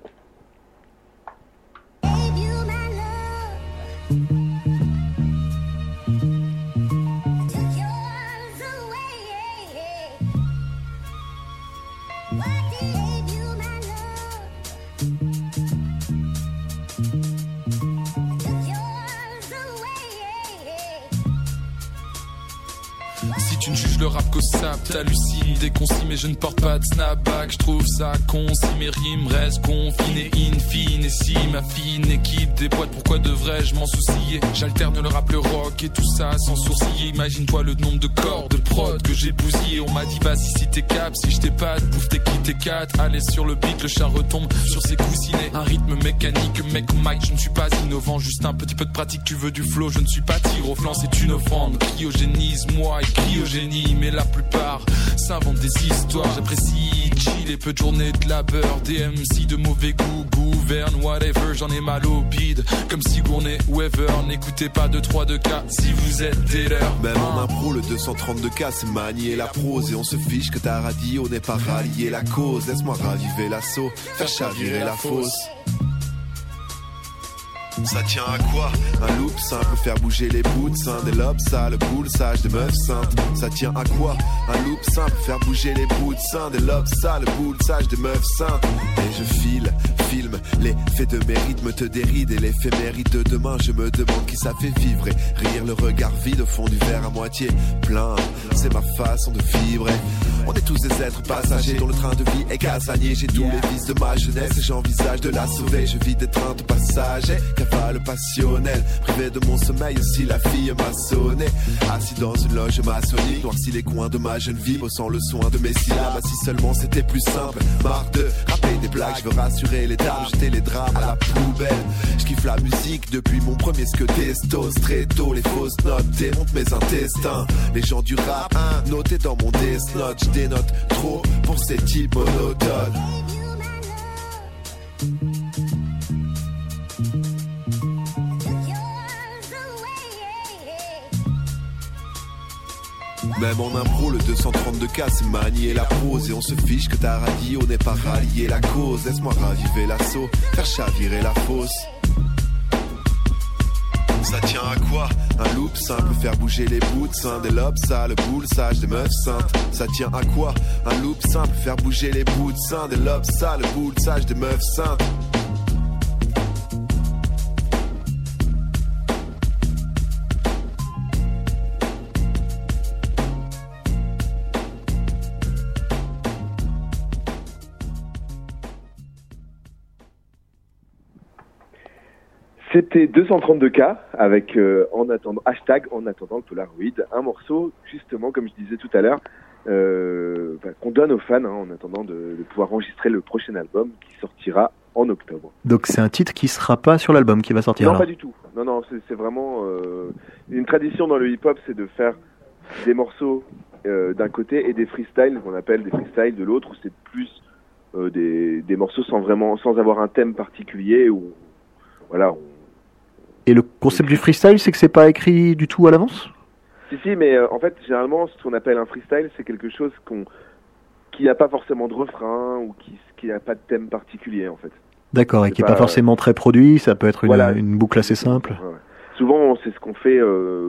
Tu ne juges le rap qu'au sap, t'hallucines, déconcis mais je ne porte pas de snapback. Je trouve ça con si mes rimes restent confinées in fine. Et si ma fine équipe déboîte, pourquoi devrais-je m'en soucier? J'alterne le rap, le rock et tout ça sans sourciller. Imagine-toi le nombre de corps, de prod que j'ai bousillé. On m'a dit vas-y si t'es cap, si je t'ai pas de bouffe t'es qui t'es quatre. Allez sur le beat, le chat retombe sur ses coussinets. Un rythme mécanique, mec Mike, je ne suis pas innovant. Juste un petit peu de pratique, tu veux du flow, je ne suis pas tir au flanc, c'est une offrande. Cryogénise moi et cryogénise. Mais la plupart s'inventent des histoires. J'apprécie chill et peu de journées de labeur. D M C de mauvais goût, gouverne, whatever. J'en ai mal au bide, comme si Gournay ou ever. N'écoutez pas deux trois deux K si vous êtes des leurs. Même en impro, le deux cent trente-deux K c'est manier la prose. Et on se fiche que ta radio n'est pas rallié la cause. Laisse-moi raviver l'assaut, faire chavirer la fosse. Ça tient à quoi? Un loop simple, faire bouger les bouts de seins, des lobes sales, boule sage, des meufs saintes. Ça tient à quoi? Un loop simple, faire bouger les bouts de seins, des lobes sales, boule sage, des meufs saintes. Et je file, filme, les faits de mes rythmes te dérident. Et l'éphéméride de demain, je me demande qui ça fait vivre. Et rire, le regard vide au fond du verre à moitié plein, c'est ma façon de vibrer. On est tous des êtres passagers dont le train de vie est casanier. J'ai tous les vices de ma jeunesse et j'envisage de la sauver. Je vis des trains de passagers, cavale passionnel. Privé de mon sommeil aussi la fille m'a sonné. Assis dans une loge maçonnique, noirci les coins de ma jeune vie, bossant le soin de mes syllabes. Si seulement c'était plus simple, marre de rapper des blagues. Je veux rassurer les dames, jeter les drames à la poubelle. Je kiffe la musique depuis mon premier ce que testos. Très tôt les fausses notes démontent mes intestins. Les gens du rap, hein, notés dans mon death note. Des notes trop pour ces types monotones. Même en impro, le deux cent trente-deux K c'est manier la prose. Et on se fiche que ta radio n'est pas rallié la cause. Laisse-moi raviver l'assaut, faire chavirer la fosse. Ça tient à quoi? Un loop simple, faire bouger les bouts de seins, des lobes sales, boule sage, des meufs saintes. Ça tient à quoi? Un loop simple, faire bouger les bouts de seins, des lobes sales, boule sage, des meufs saintes. C'était deux cent trente-deux K avec euh, en attendant, hashtag en attendant le Polaroid, un morceau justement comme je disais tout à l'heure euh, bah, qu'on donne aux fans hein, en attendant de, de pouvoir enregistrer le prochain album qui sortira en octobre. Donc c'est un titre qui sera pas sur l'album qui va sortir? Non, alors. Pas du tout. Non, non, c'est, c'est vraiment euh, une tradition dans le hip-hop, c'est de faire des morceaux euh, d'un côté et des freestyles qu'on appelle des freestyles de l'autre, où c'est plus euh, des, des morceaux sans vraiment, sans avoir un thème particulier où voilà. On, Et le concept du freestyle, c'est que c'est pas écrit du tout à l'avance? Si, si, mais euh, en fait, généralement, ce qu'on appelle un freestyle, c'est quelque chose qu'on, qui n'a pas forcément de refrain ou qui qui n'a pas de thème particulier, en fait. D'accord, et C'est qui n'est pas, pas forcément très produit, ça peut être une, Voilà. une boucle assez simple. Ouais, ouais. Souvent, c'est ce qu'on fait euh,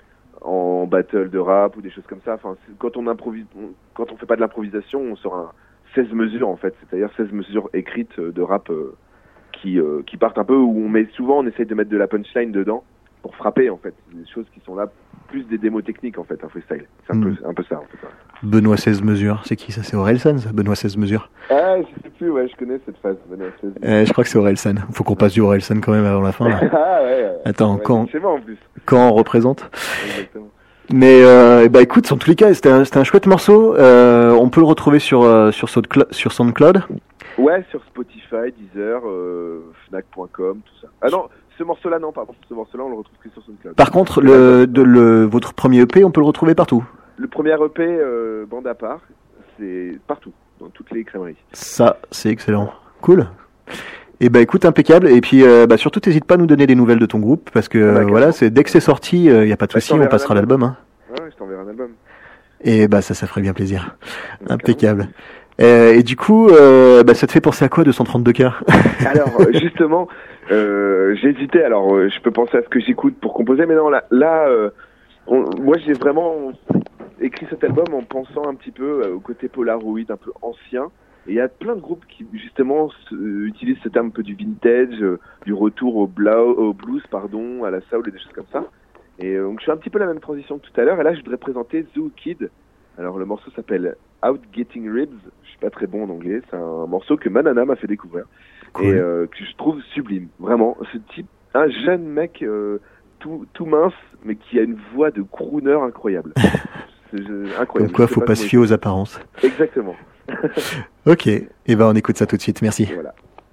en battle de rap ou des choses comme ça. Enfin, c'est- quand on improvise, on- quand on fait pas de l'improvisation, on sort un seize mesures, en fait. C'est-à-dire seize mesures écrites euh, de rap euh, qui, euh, qui partent un peu, où on met souvent, on essaye de mettre de la punchline dedans pour frapper, en fait. Des choses qui sont là, plus des démos techniques, en fait, un freestyle. C'est un, Mm. peu, un peu ça, en fait. Ouais. Benoît seize mesures, c'est qui ça? C'est Orelsan, ça, Benoît seize mesures. Ah, je sais plus, ouais, je connais cette phase. Benoît seize. Euh, je crois que c'est Orelsan. Faut qu'on passe du Orelsan quand même avant la fin, là. Ah, ouais, ouais. Attends, Ouais, quand, c'est moi, en plus. quand on représente. Exactement. Mais euh, bah écoute, en tous les cas, c'était un, c'était un chouette morceau. Euh, on peut le retrouver sur euh, sur, Soundcloud, sur SoundCloud. Ouais, sur Spotify, Deezer, euh, Fnac point com, tout ça. Ah non, ce morceau-là, non, pardon. Ce morceau-là, on le retrouve que sur SoundCloud. Par contre, le, de, le votre premier E P, on peut le retrouver partout. Le premier E P, euh, bande à part, c'est partout, dans toutes les crèmeries. Ça, c'est excellent. Cool. Et bah écoute, impeccable. Et puis euh, bah surtout, t'hésites pas à nous donner des nouvelles de ton groupe, parce que bah, euh, voilà, c'est dès que c'est sorti, il euh, y a pas de Bah, je souci, on t'enverrai passera un album. l'album. Hein. Ouais, ouais, je t'enverrai un album. Et bah ça, ça ferait bien plaisir. Impeccable. Euh, et du coup, euh, bah, ça te fait penser à quoi deux cent trente-deux K? Alors, euh, justement, euh, j'hésitais. Alors, euh, je peux penser à ce que j'écoute pour composer, mais non, là, là euh, on- moi, j'ai vraiment écrit cet album en pensant un petit peu euh, au côté Polaroid, un peu ancien. Et il y a plein de groupes qui, justement, se- euh, utilisent ce terme un peu du vintage, euh, du retour au, blau- au blues, pardon, à la soul et des choses comme ça. Et euh, donc, je fais un petit peu la même transition que tout à l'heure. Et là, je voudrais présenter Zoo Kid. Alors, le morceau s'appelle Out Getting Ribs. Je suis pas très bon en anglais. C'est un morceau que Manana m'a fait découvrir. Cool. Et euh, que je trouve sublime. Vraiment. Ce type, un jeune mec euh, tout, tout mince, mais qui a une voix de crooner incroyable. C'est euh, incroyable. Comme quoi, Je sais faut pas se comment fier il- aux apparences. Exactement. Ok. Et ben on écoute ça tout de suite. Merci. Voilà.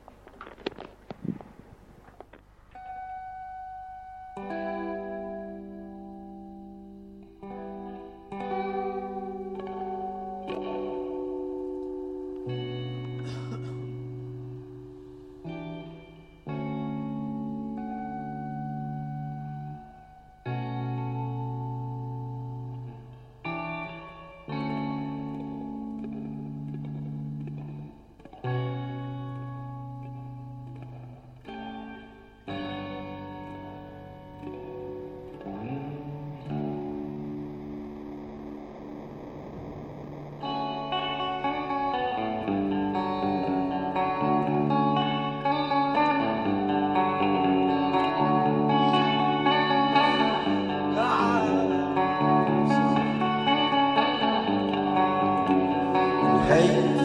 Hate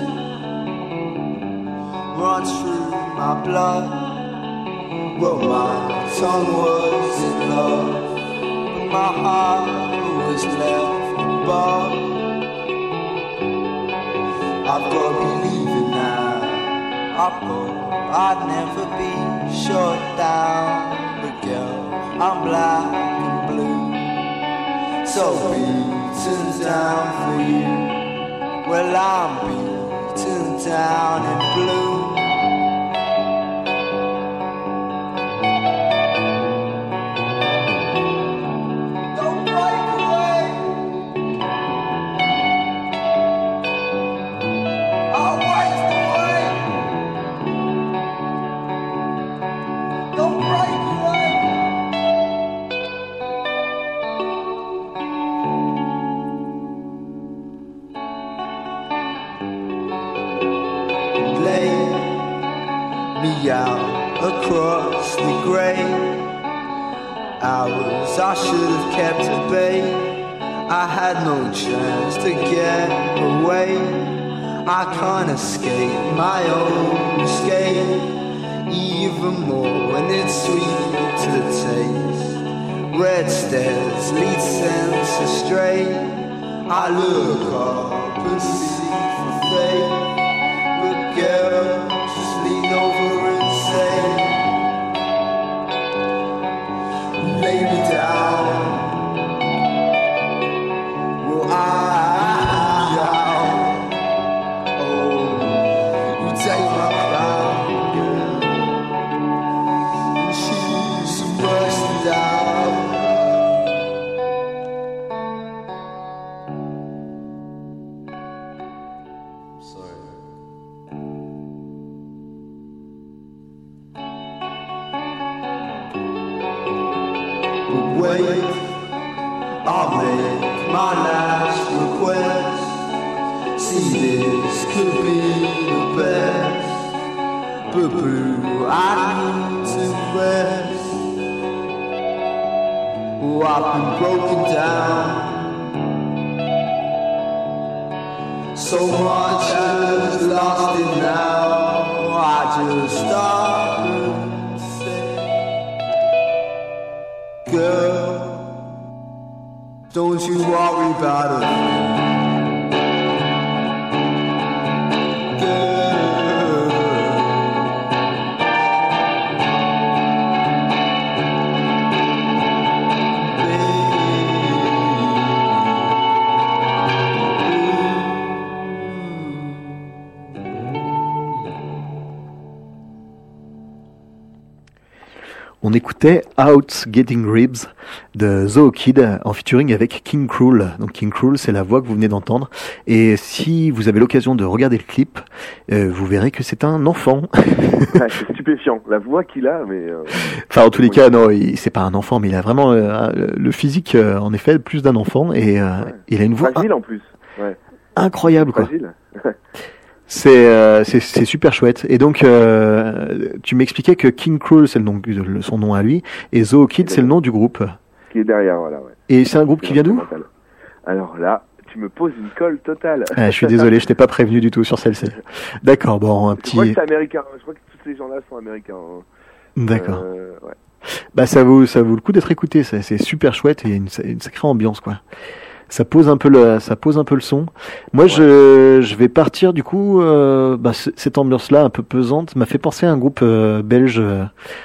runs through my blood. Well, my tongue was in love, but my heart was left above. I've got to be leaving now. I thought I'd never be shut down, but girl, I'm black and blue, so beaten down for you. Well, I'm beaten down in blue. Don't break away. I'll waste away. Don't break away. Lay me out across the grey hours I should have kept at bay. I had no chance to get away. I can't escape my own escape, even more when it's sweet to the taste. Red stairs lead sense astray. I look up and see for fate. But girl, just lean over and say, lay me down. Well, I, oh, you take my crown, girl. And she's bursting down. wait. I'll make my last request. See, this could be the best. But boo, I need to rest. Oh, I've been broken down. So much has lost it now. I just stop and say, girl, don't you worry about it. On écoutait Out Getting Ribs de Zookid en featuring avec King Krul. Donc King Krul, c'est la voix que vous venez d'entendre. Et si vous avez l'occasion de regarder le clip, euh, vous verrez que c'est un enfant. Ouais, c'est stupéfiant, la voix qu'il a, mais... Euh... Enfin, en tous les cas, non, il, c'est pas un enfant, mais il a vraiment euh, le physique, euh, en effet, plus d'un enfant. Et euh, ouais. Il a une voix... Fragile en plus. Ouais. Incroyable, quoi. Fragile. C'est, euh, c'est c'est super chouette. Et donc euh, tu m'expliquais que King Krul c'est le nom, le, son nom à lui, et Zookid c'est le nom du groupe. Qui est derrière, voilà. Ouais. Et c'est un groupe qui vient d'où ? Alors là, tu me poses une colle totale. Ah, je suis désolé, je t'ai pas prévenu du tout sur celle-ci. D'accord, bon un petit. Je crois que c'est américain. Je crois que tous ces gens-là sont américains. D'accord. Euh, ouais. Bah ça vaut ça vaut le coup d'être écouté. C'est, c'est super chouette et il y a une, une sacrée ambiance quoi. Ça pose un peu le, ça pose un peu le son. Moi, ouais. je, je vais partir du coup. Euh, bah, c- cette ambiance-là, un peu pesante, m'a fait penser à un groupe euh, belge euh,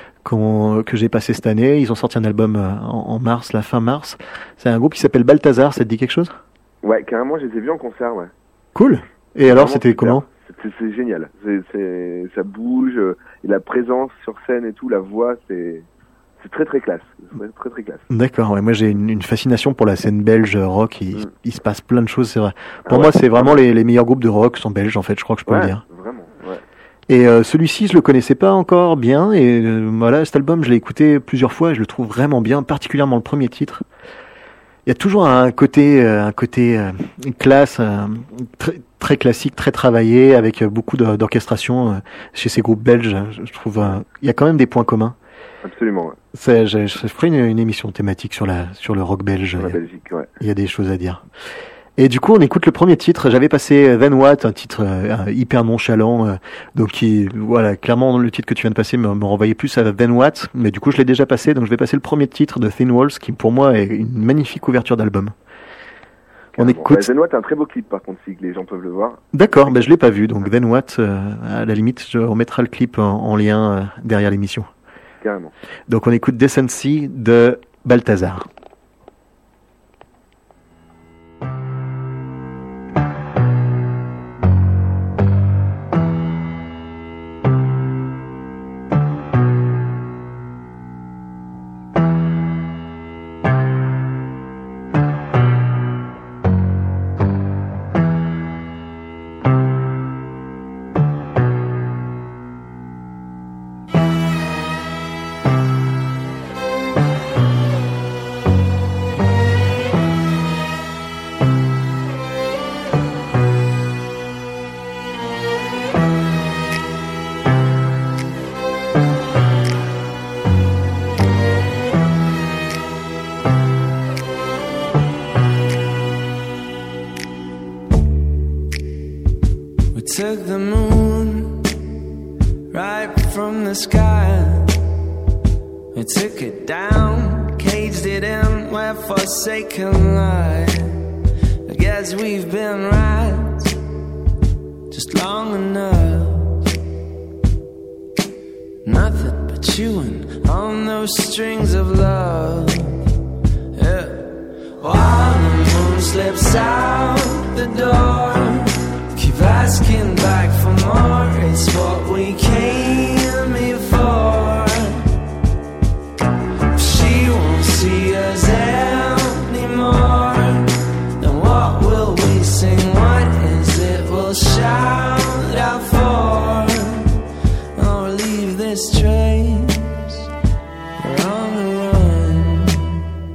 que j'ai passé cette année. Ils ont sorti un album euh, en, en mars, la fin mars. C'est un groupe qui s'appelle Balthazar. Ça te dit quelque chose ? Ouais, carrément, je les ai vus en concert. Ouais. Cool. Et alors, c'était super. Comment ? c'est, c'est génial. C'est, c'est, ça bouge. Euh, et la présence sur scène et tout, la voix, c'est. C'est très très classe, c'est très très classe. D'accord, ouais, moi j'ai une, une fascination pour la scène belge rock, il, mm. il se passe plein de choses, c'est vrai. Pour ah moi ouais, c'est vraiment les, les meilleurs groupes de rock sont belges en fait, je crois que je peux ouais, le dire. Vraiment, ouais. Et euh, celui-ci je le connaissais pas encore bien, et euh, voilà, cet album je l'ai écouté plusieurs fois et je le trouve vraiment bien, particulièrement le premier titre. Il y a toujours un côté, euh, un côté euh, classe, euh, très, très classique, très travaillé, avec beaucoup de, d'orchestration euh, chez ces groupes belges. Je trouve, euh, il y a quand même des points communs. Absolument. Ouais. C'est, je, je ferai une, une émission thématique sur la sur le rock belge. Sur la il y a, Belgique, ouais. Il y a des choses à dire. Et du coup, on écoute le premier titre. J'avais passé Then What, un titre euh, hyper nonchalant. Euh, donc, qui, voilà, clairement, le titre que tu viens de passer me, me renvoyait plus à Then What. Mais du coup, je l'ai déjà passé. Donc, je vais passer le premier titre de Thin Walls, qui pour moi est une magnifique ouverture d'album. On écoute. Then What, un très beau clip, par contre, si les gens peuvent le voir. D'accord, ben je l'ai pas vu. Donc, Then What, euh, à la limite, je remettrai le clip en, en lien euh, derrière l'émission. Carrément. Donc on écoute Decency de Balthazar. Took the moon right from the sky. We took it down, caged it in where forsaken lie. I guess we've been right just long enough. Nothing but chewing on those strings of love. Yeah. While the moon slips out the door, keep asking back for more. It's what we came here for. If she won't see us anymore, then what will we sing? What is it we'll shout out for? Or leave this trace, we're on the run.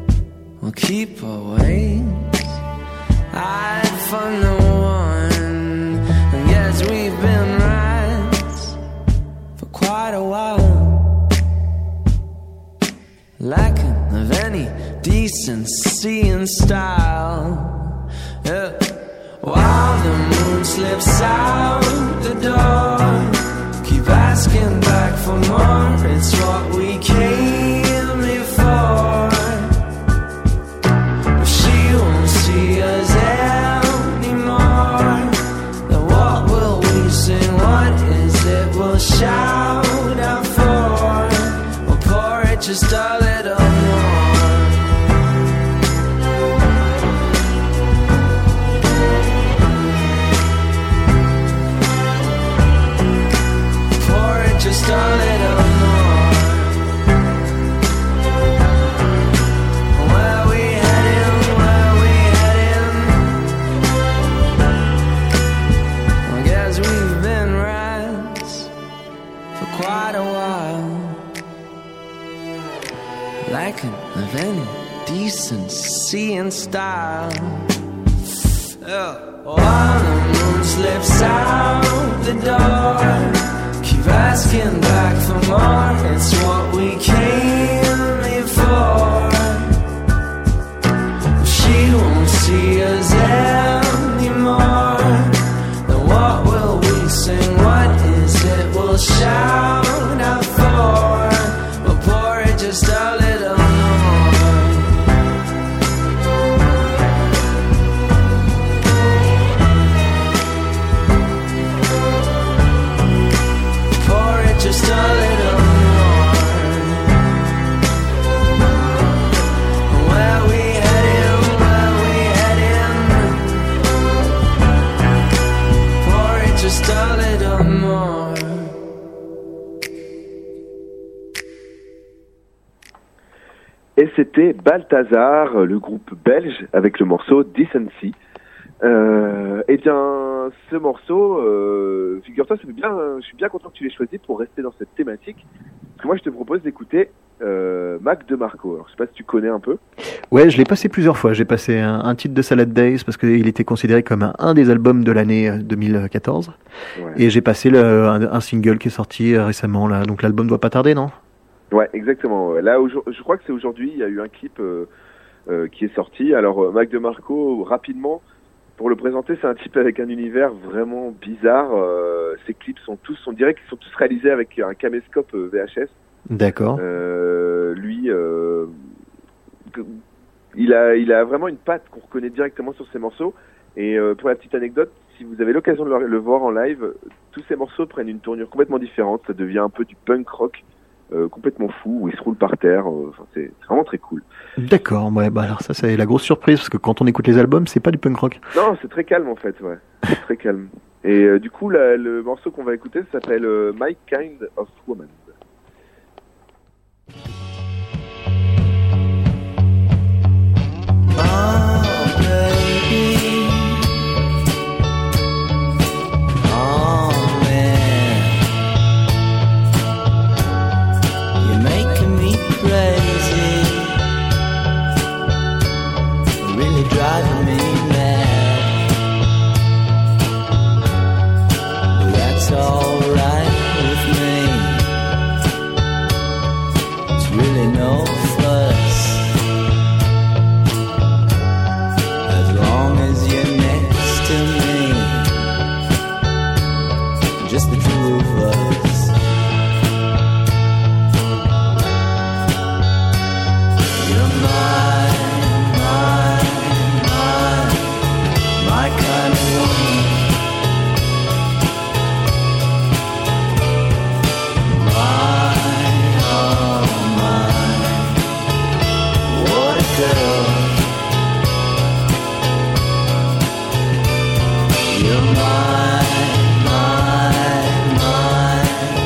decency and style. Yeah. While the moon slips out the door, keep asking back for more. It's what we came here for. But she won't see us anymore. Then what will we sing? What is it we'll shout out for? We'll pour it just a little more. Just a little more. Where we heading? Where we heading? I guess we've been rats for quite a while, lacking of any decency and style. Oh. While the moon slips out the door, keep asking back for more. It's what we came here for. She won't see us anymore. Then what will we sing? What is it we'll shout out for? We'll pour it just a little more. Just a little more. Where we heading? Where we heading? For it just a little more. Et c'était Balthazar, le groupe belge, avec le morceau Decency. Euh, eh bien, ce morceau, euh, figure-toi, c'est bien, je suis bien content que tu l'aies choisi pour rester dans cette thématique. Parce que moi, je te propose d'écouter euh, Mac DeMarco. Alors, je sais pas si tu connais un peu. Ouais, je l'ai passé plusieurs fois. J'ai passé un, un titre de Salad Days parce qu'il était considéré comme un, un des albums de l'année deux mille quatorze. Ouais. Et j'ai passé le, un, un single qui est sorti récemment là. Donc l'album doit pas tarder, non? Ouais, exactement. Là, je crois que c'est aujourd'hui. Il y a eu un clip euh, euh, qui est sorti. Alors, euh, Mac DeMarco, rapidement. Pour le présenter, c'est un type avec un univers vraiment bizarre. Euh, ses clips sont tous, on dirait qu'ils sont tous réalisés avec un caméscope V H S. D'accord. Euh, lui, euh, il a, il a vraiment une patte qu'on reconnaît directement sur ses morceaux. Et euh, pour la petite anecdote, si vous avez l'occasion de le, le voir en live, tous ces morceaux prennent une tournure complètement différente. Ça devient un peu du punk rock. Euh, complètement fou, où il se roule par terre, euh, enfin, c'est vraiment très cool. D'accord, ouais, bah alors ça c'est la grosse surprise, parce que quand on écoute les albums, c'est pas du punk rock. Non, c'est très calme en fait, ouais, c'est très calme. Et euh, du coup, la, le morceau qu'on va écouter s'appelle euh, My Kind of Woman. Oh, baby. Oh. Crazy, really driving me mad. But that's alright with me. It's really no fuss, as long as you're next to me. Just the two of us. You're mine, mine, mine.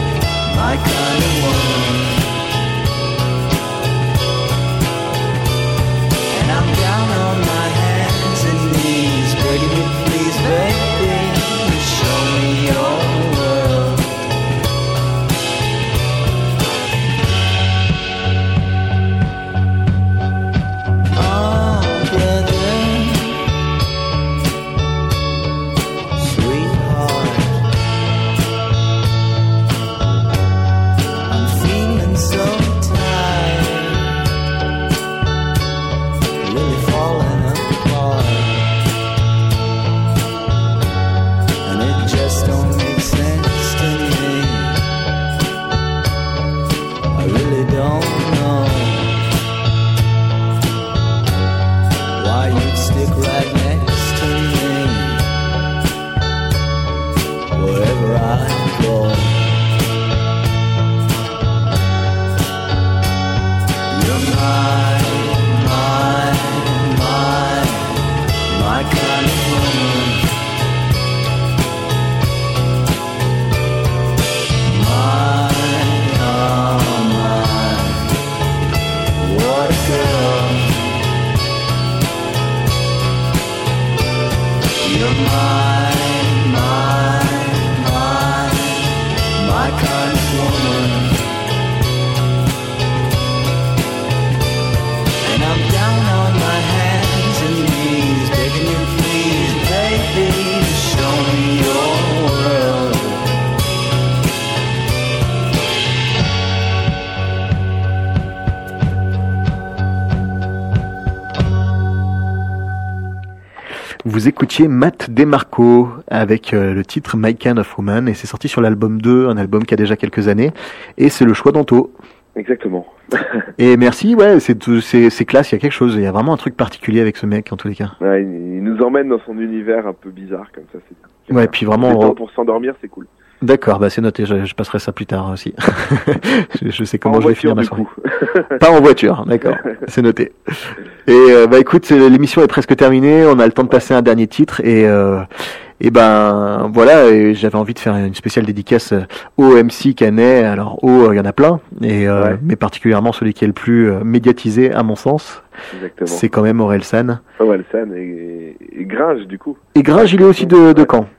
vous écoutiez Matt DeMarco avec euh, le titre My Kind of Woman et c'est sorti sur l'album deux, un album qui a déjà quelques années et c'est le choix d'Anto. Exactement. Et merci, ouais, c'est, c'est, c'est classe, il y a quelque chose, il y a vraiment un truc particulier avec ce mec en tous les cas. Ouais, il, il nous emmène dans son univers un peu bizarre comme ça, c'est bien. Ouais, puis vraiment... Temps pour s'endormir, c'est cool. D'accord, bah c'est noté, je, je passerai ça plus tard aussi. je, je sais comment en je vais finir ma voiture, soirée. Pas en voiture, d'accord, c'est noté. Et euh, bah écoute, l'émission est presque terminée, on a le temps de passer un dernier titre et... Euh, Et ben voilà, et j'avais envie de faire une spéciale dédicace au M C Canet. Alors au, il y en a plein, et euh, ouais. mais particulièrement celui qui est le plus médiatisé à mon sens. Exactement. C'est quand même Orelsan. Orelsan et, et Gringe du coup. Et Gringe, il est aussi de, de ouais. Caen.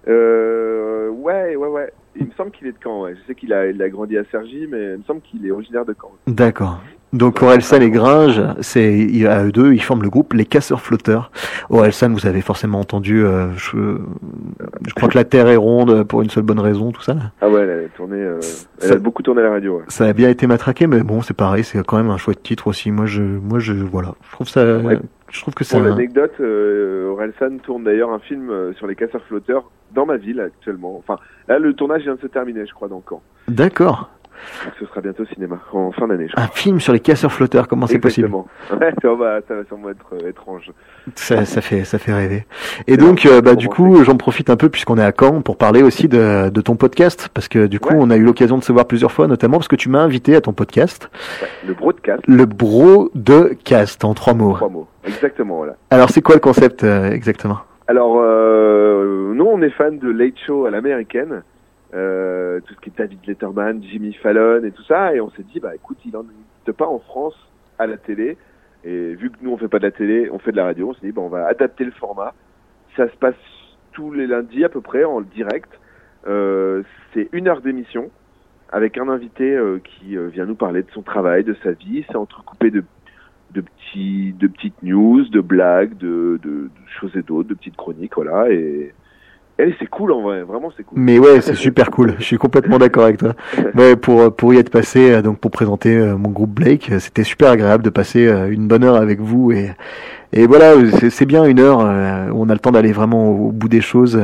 Euh, ouais, ouais, ouais. Il me semble qu'il est de Caen. Ouais. Je sais qu'il a, il a grandi à Cergy, mais il me semble qu'il est originaire de Caen. D'accord. Donc Orelsan et Gringe, c'est à eux deux, ils forment le groupe Les Casseurs Flotteurs. Orelsan, vous avez forcément entendu. Euh, je, je crois que la Terre est ronde pour une seule bonne raison, tout ça. Ah ouais, elle a tourné. Euh, elle ça, a beaucoup tourné à la radio. Ouais. Ça a bien été matraqué, mais bon, c'est pareil, c'est quand même un chouette titre aussi. Moi, je, moi, je, voilà, je trouve ça. Ouais. Je trouve que c'est. Pour un... l'anecdote, euh, Orelsan tourne d'ailleurs un film euh, sur les Casseurs Flotteurs dans ma ville actuellement. Enfin, là, le tournage vient de se terminer, je crois, dans Caen. D'accord. Ce sera bientôt au cinéma, en fin d'année, je crois. Un film sur les casseurs flotteurs, comment c'est possible? Ouais, ça va, ça va sûrement être euh, étrange. Ça, ça fait, ça fait rêver. Et donc, euh, bah, du coup, j'en profite un peu puisqu'on est à Caen pour parler aussi de, de ton podcast, parce que du coup, ouais. on a eu l'occasion de se voir plusieurs fois, notamment parce que tu m'as invité à ton podcast. Ouais, le Broadcast. Le Bro-de-cast, en trois mots. En trois mots, exactement, voilà. Alors, c'est quoi le concept, euh, exactement? Alors, euh, nous, on est fans de Late Show à l'américaine. Euh, tout ce qui est David Letterman, Jimmy Fallon et tout ça, et on s'est dit bah écoute, il n'en existe pas en France à la télé, et vu que nous on fait pas de la télé, on fait de la radio, on s'est dit bah on va adapter le format. Ça se passe tous les lundis à peu près en direct. Euh, c'est une heure d'émission avec un invité euh, qui euh, vient nous parler de son travail, de sa vie. C'est entrecoupé de de petits de petites news, de blagues, de, de, de choses et d'autres, de petites chroniques, voilà. Et Eh, c'est cool en vrai, vraiment c'est cool. Mais ouais, c'est super cool. Je suis complètement d'accord avec toi. Ouais, pour pour y être passé, donc pour présenter euh, mon groupe Blake, c'était super agréable de passer euh, une bonne heure avec vous et et voilà, c'est, c'est bien une heure euh, où on a le temps d'aller vraiment au, au bout des choses.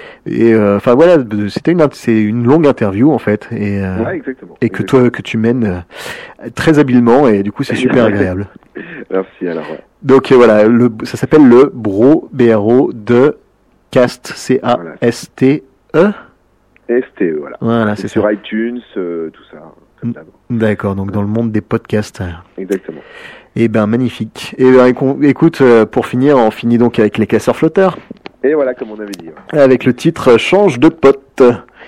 Et enfin euh, voilà, c'était une c'est une longue interview en fait et euh, ouais, exactement. et que exactement. toi que tu mènes euh, très habilement et du coup c'est super agréable. Merci alors. Ouais. Donc euh, voilà, le ça s'appelle le Bro B R O de Cast, C A S T E S T E, voilà. Voilà, c'est, c'est sur ça. iTunes, euh, tout ça. Comme ça. D'accord, donc dans le monde des podcasts. Exactement. Eh ben, magnifique. Et ben, écoute, pour finir, on finit donc avec les Casseurs Flotteurs. Et voilà, comme on avait dit. Ouais. Avec le titre Change de pote.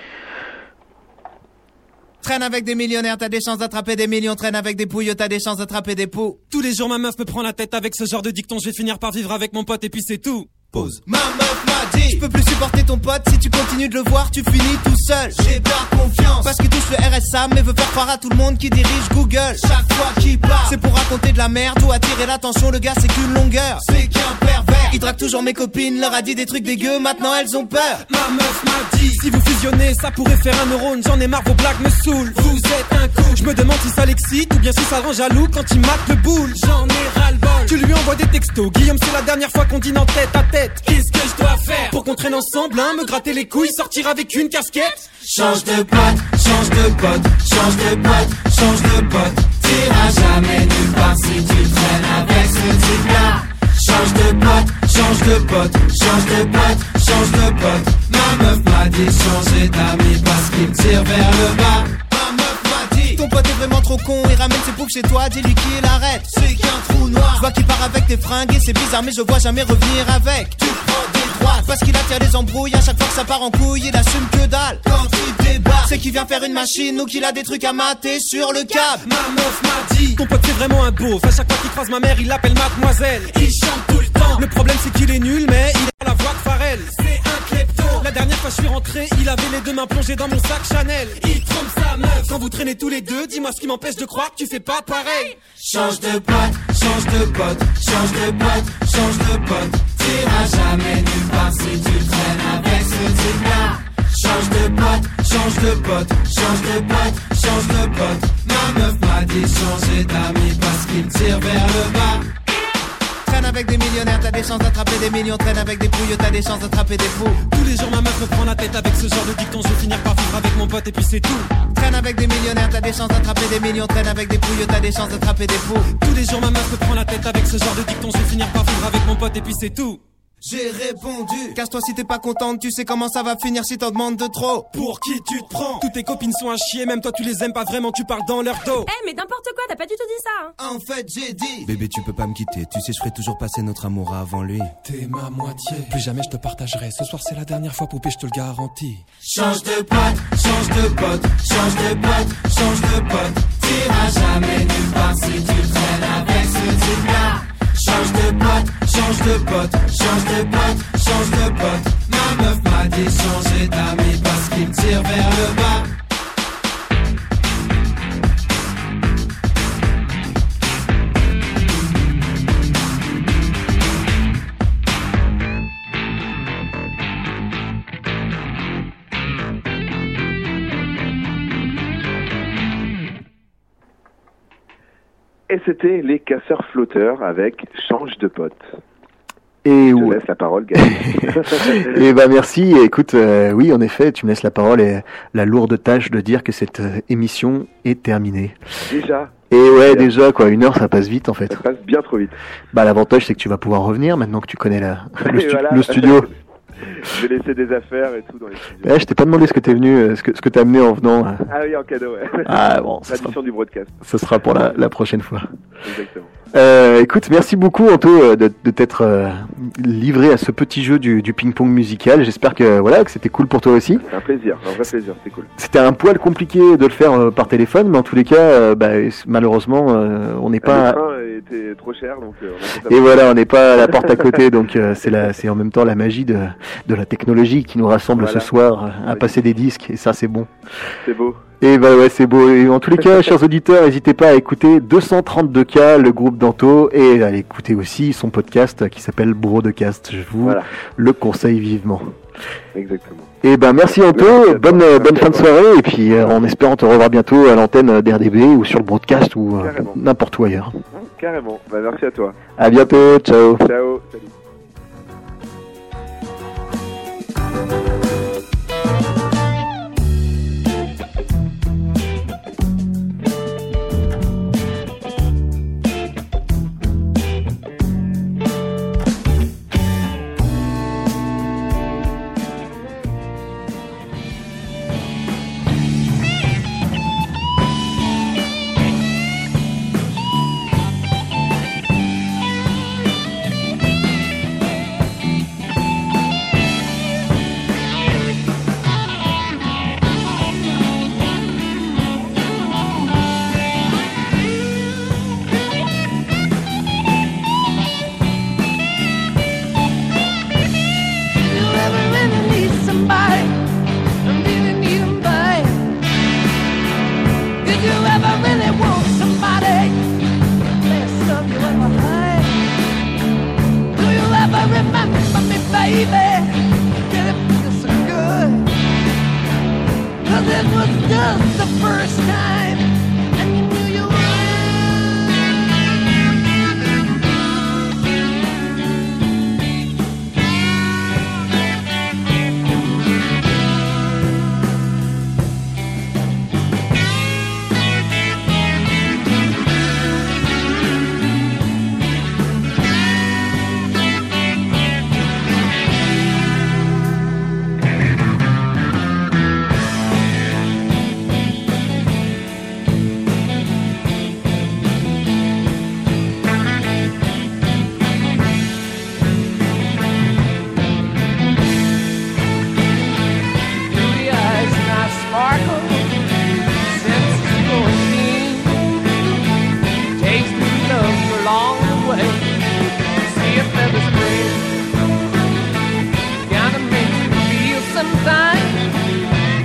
Traîne avec des millionnaires, t'as des chances d'attraper des millions. Traîne avec des pouilles, t'as des chances d'attraper des poux. Tous les jours, ma meuf me prend la tête avec ce genre de dicton. Je vais finir par vivre avec mon pote et puis c'est tout. Pause. Ma meuf m'a dit, je peux plus supporter ton pote. Si tu continues de le voir, tu finis tout seul. J'ai pas confiance, parce qu'il touche le R S A, mais veut faire croire à tout le monde qui dirige Google. Chaque fois qu'il parle, c'est pour raconter de la merde ou attirer l'attention. Le gars, c'est qu'une longueur, c'est qu'un pervers. Il drague toujours mes copines, leur a dit des trucs dégueux, maintenant elles ont peur. Ma meuf m'a dit, si vous fusionnez, ça pourrait faire un neurone. J'en ai marre, vos blagues me saoulent. Vous êtes un coup. Je me demande si ça l'excite ou bien si ça le rend jaloux quand il mate le boule. J'en ai ras-le-bol. Tu lui envoies des textos, Guillaume, c'est la dernière fois qu'on dîne en tête à tête. Qu'est-ce que je dois faire pour qu'on traîne ensemble, hein, me gratter les couilles, sortir avec une casquette? Change de pote, change de pote, change de pote, change de pote. T'iras jamais nulle part si tu traînes avec ce type-là. Change de pote, change de pote, change de pote, change de pote. Ma meuf m'a dit changer d'amis parce qu'il me tire vers le bas. Ma meuf m'a dit, ton pote est vraiment trop con, il ramène ses poufs chez toi, dis-lui qu'il arrête. C'est qu'un trou noir. Je vois qu'il part avec tes fringues et c'est bizarre mais je vois jamais revenir avec. Tu prends des droites parce qu'il attire les embrouilles. À chaque fois que ça part en couille, il assume que dalle. Quand il débarque, c'est qu'il vient faire une machine ou qu'il a des trucs à mater sur le câble. Ma meuf m'a dit, ton pote c'est vraiment un beauf. À chaque fois qu'il croise ma mère, il l'appelle mademoiselle. Il chante tout le temps. Le problème c'est qu'il est nul, mais il a la voix de Pharrell. C'est un klepto. La dernière fois je suis rentré, il avait les deux mains plongées dans mon sac Chanel. Il trompe sa meuf. Quand vous traînez tous les deux, dis-moi ce qui m'empêche de croire que tu fais pas pareil. Change de pote, change de pote, change de pote, change de pote. T'iras jamais nulle part si tu traînes avec ce type-là. Change de pote, change de pote, change de pote, change de pote. Ma meuf m'a dit changer d'amis parce qu'il tire vers le bas. Traîne avec des millionnaires, t'as des chances d'attraper des millions. Traîne avec des pouilleux, t'as des chances d'attraper des fous. Tous les jours ma meuf me prend la tête avec ce genre de dicton. Je vais finir par vivre avec mon pote et puis c'est tout. Traîne avec des millionnaires, t'as des chances d'attraper des millions. Traîne avec des pouilleux, t'as des chances d'attraper des fous. Tous les jours ma meuf me prend la tête avec ce genre de dicton. Je vais finir par vivre avec mon pote et puis c'est tout. J'ai répondu, casse-toi si t'es pas contente, tu sais comment ça va finir si t'en demandes de trop. Pour qui tu te prends? Toutes tes copines sont à chier, même toi tu les aimes pas vraiment, tu parles dans leur dos. Eh hey, mais n'importe quoi, t'as pas du tout dit ça hein. En fait j'ai dit, bébé tu peux pas me quitter, tu sais je ferai toujours passer notre amour avant lui. T'es ma moitié, plus jamais je te partagerai, ce soir c'est la dernière fois poupée, je te le garantis. Change de pote, change de pote, change de pote, change de pote. T'iras jamais nulle part si tu traînes avec ce type-là. Change de pote, change de pote, change de pote, change de pote. Ma meuf m'a dit changer d'amis parce qu'il me tire vers le bas. Et c'était les casseurs flotteurs avec Change de pote. Et je ouais. laisse la parole, Gaël. Et bah merci. Écoute, euh, oui, en effet, tu me laisses la parole et la lourde tâche de dire que cette euh, émission est terminée. Déjà. Et ouais, bien. déjà quoi, une heure, ça passe vite en fait. Ça passe bien trop vite. Bah l'avantage, c'est que tu vas pouvoir revenir maintenant que tu connais la, le, stu- voilà. le studio. Je vais laisser des affaires et tout dans les studios. Ouais, je t'ai pas demandé ce que t'es venu, ce que ce que t'as amené en venant. Ah oui, en cadeau, ouais. Ah bon, ça tradition sera, du broadcast. Ce sera pour la, la prochaine fois. Exactement. Euh, écoute, merci beaucoup Anto de, de t'être euh, livré à ce petit jeu du, du ping-pong musical. J'espère que voilà que c'était cool pour toi aussi. C'est un plaisir, un vrai plaisir, c'était cool. C'était un poil compliqué de le faire euh, par téléphone, mais en tous les cas, euh, bah, malheureusement, euh, on n'est pas. Le train était trop cher, donc. Euh, on a Et voilà, on n'est pas à la porte à côté, donc euh, c'est la, c'est en même temps la magie de de la technologie qui nous rassemble voilà. ce soir euh, à oui. passer des disques, et ça c'est bon. C'est beau. Et bah ouais, c'est beau. Et en tous les cas, chers auditeurs, n'hésitez pas à écouter deux cent trente-deux K, le groupe d'Anto, et à écouter aussi son podcast qui s'appelle Broadcast. Je vous voilà. le conseille vivement. Exactement. Et ben merci Anto, merci bonne merci bonne fin de soirée, et puis euh, en espérant te revoir bientôt à l'antenne d'R D B ou sur le broadcast ou euh, n'importe où ailleurs. Carrément. Bah merci à toi. À bientôt. Ciao. Ciao. Salut.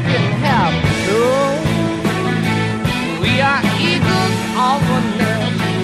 We are eagles of a nest.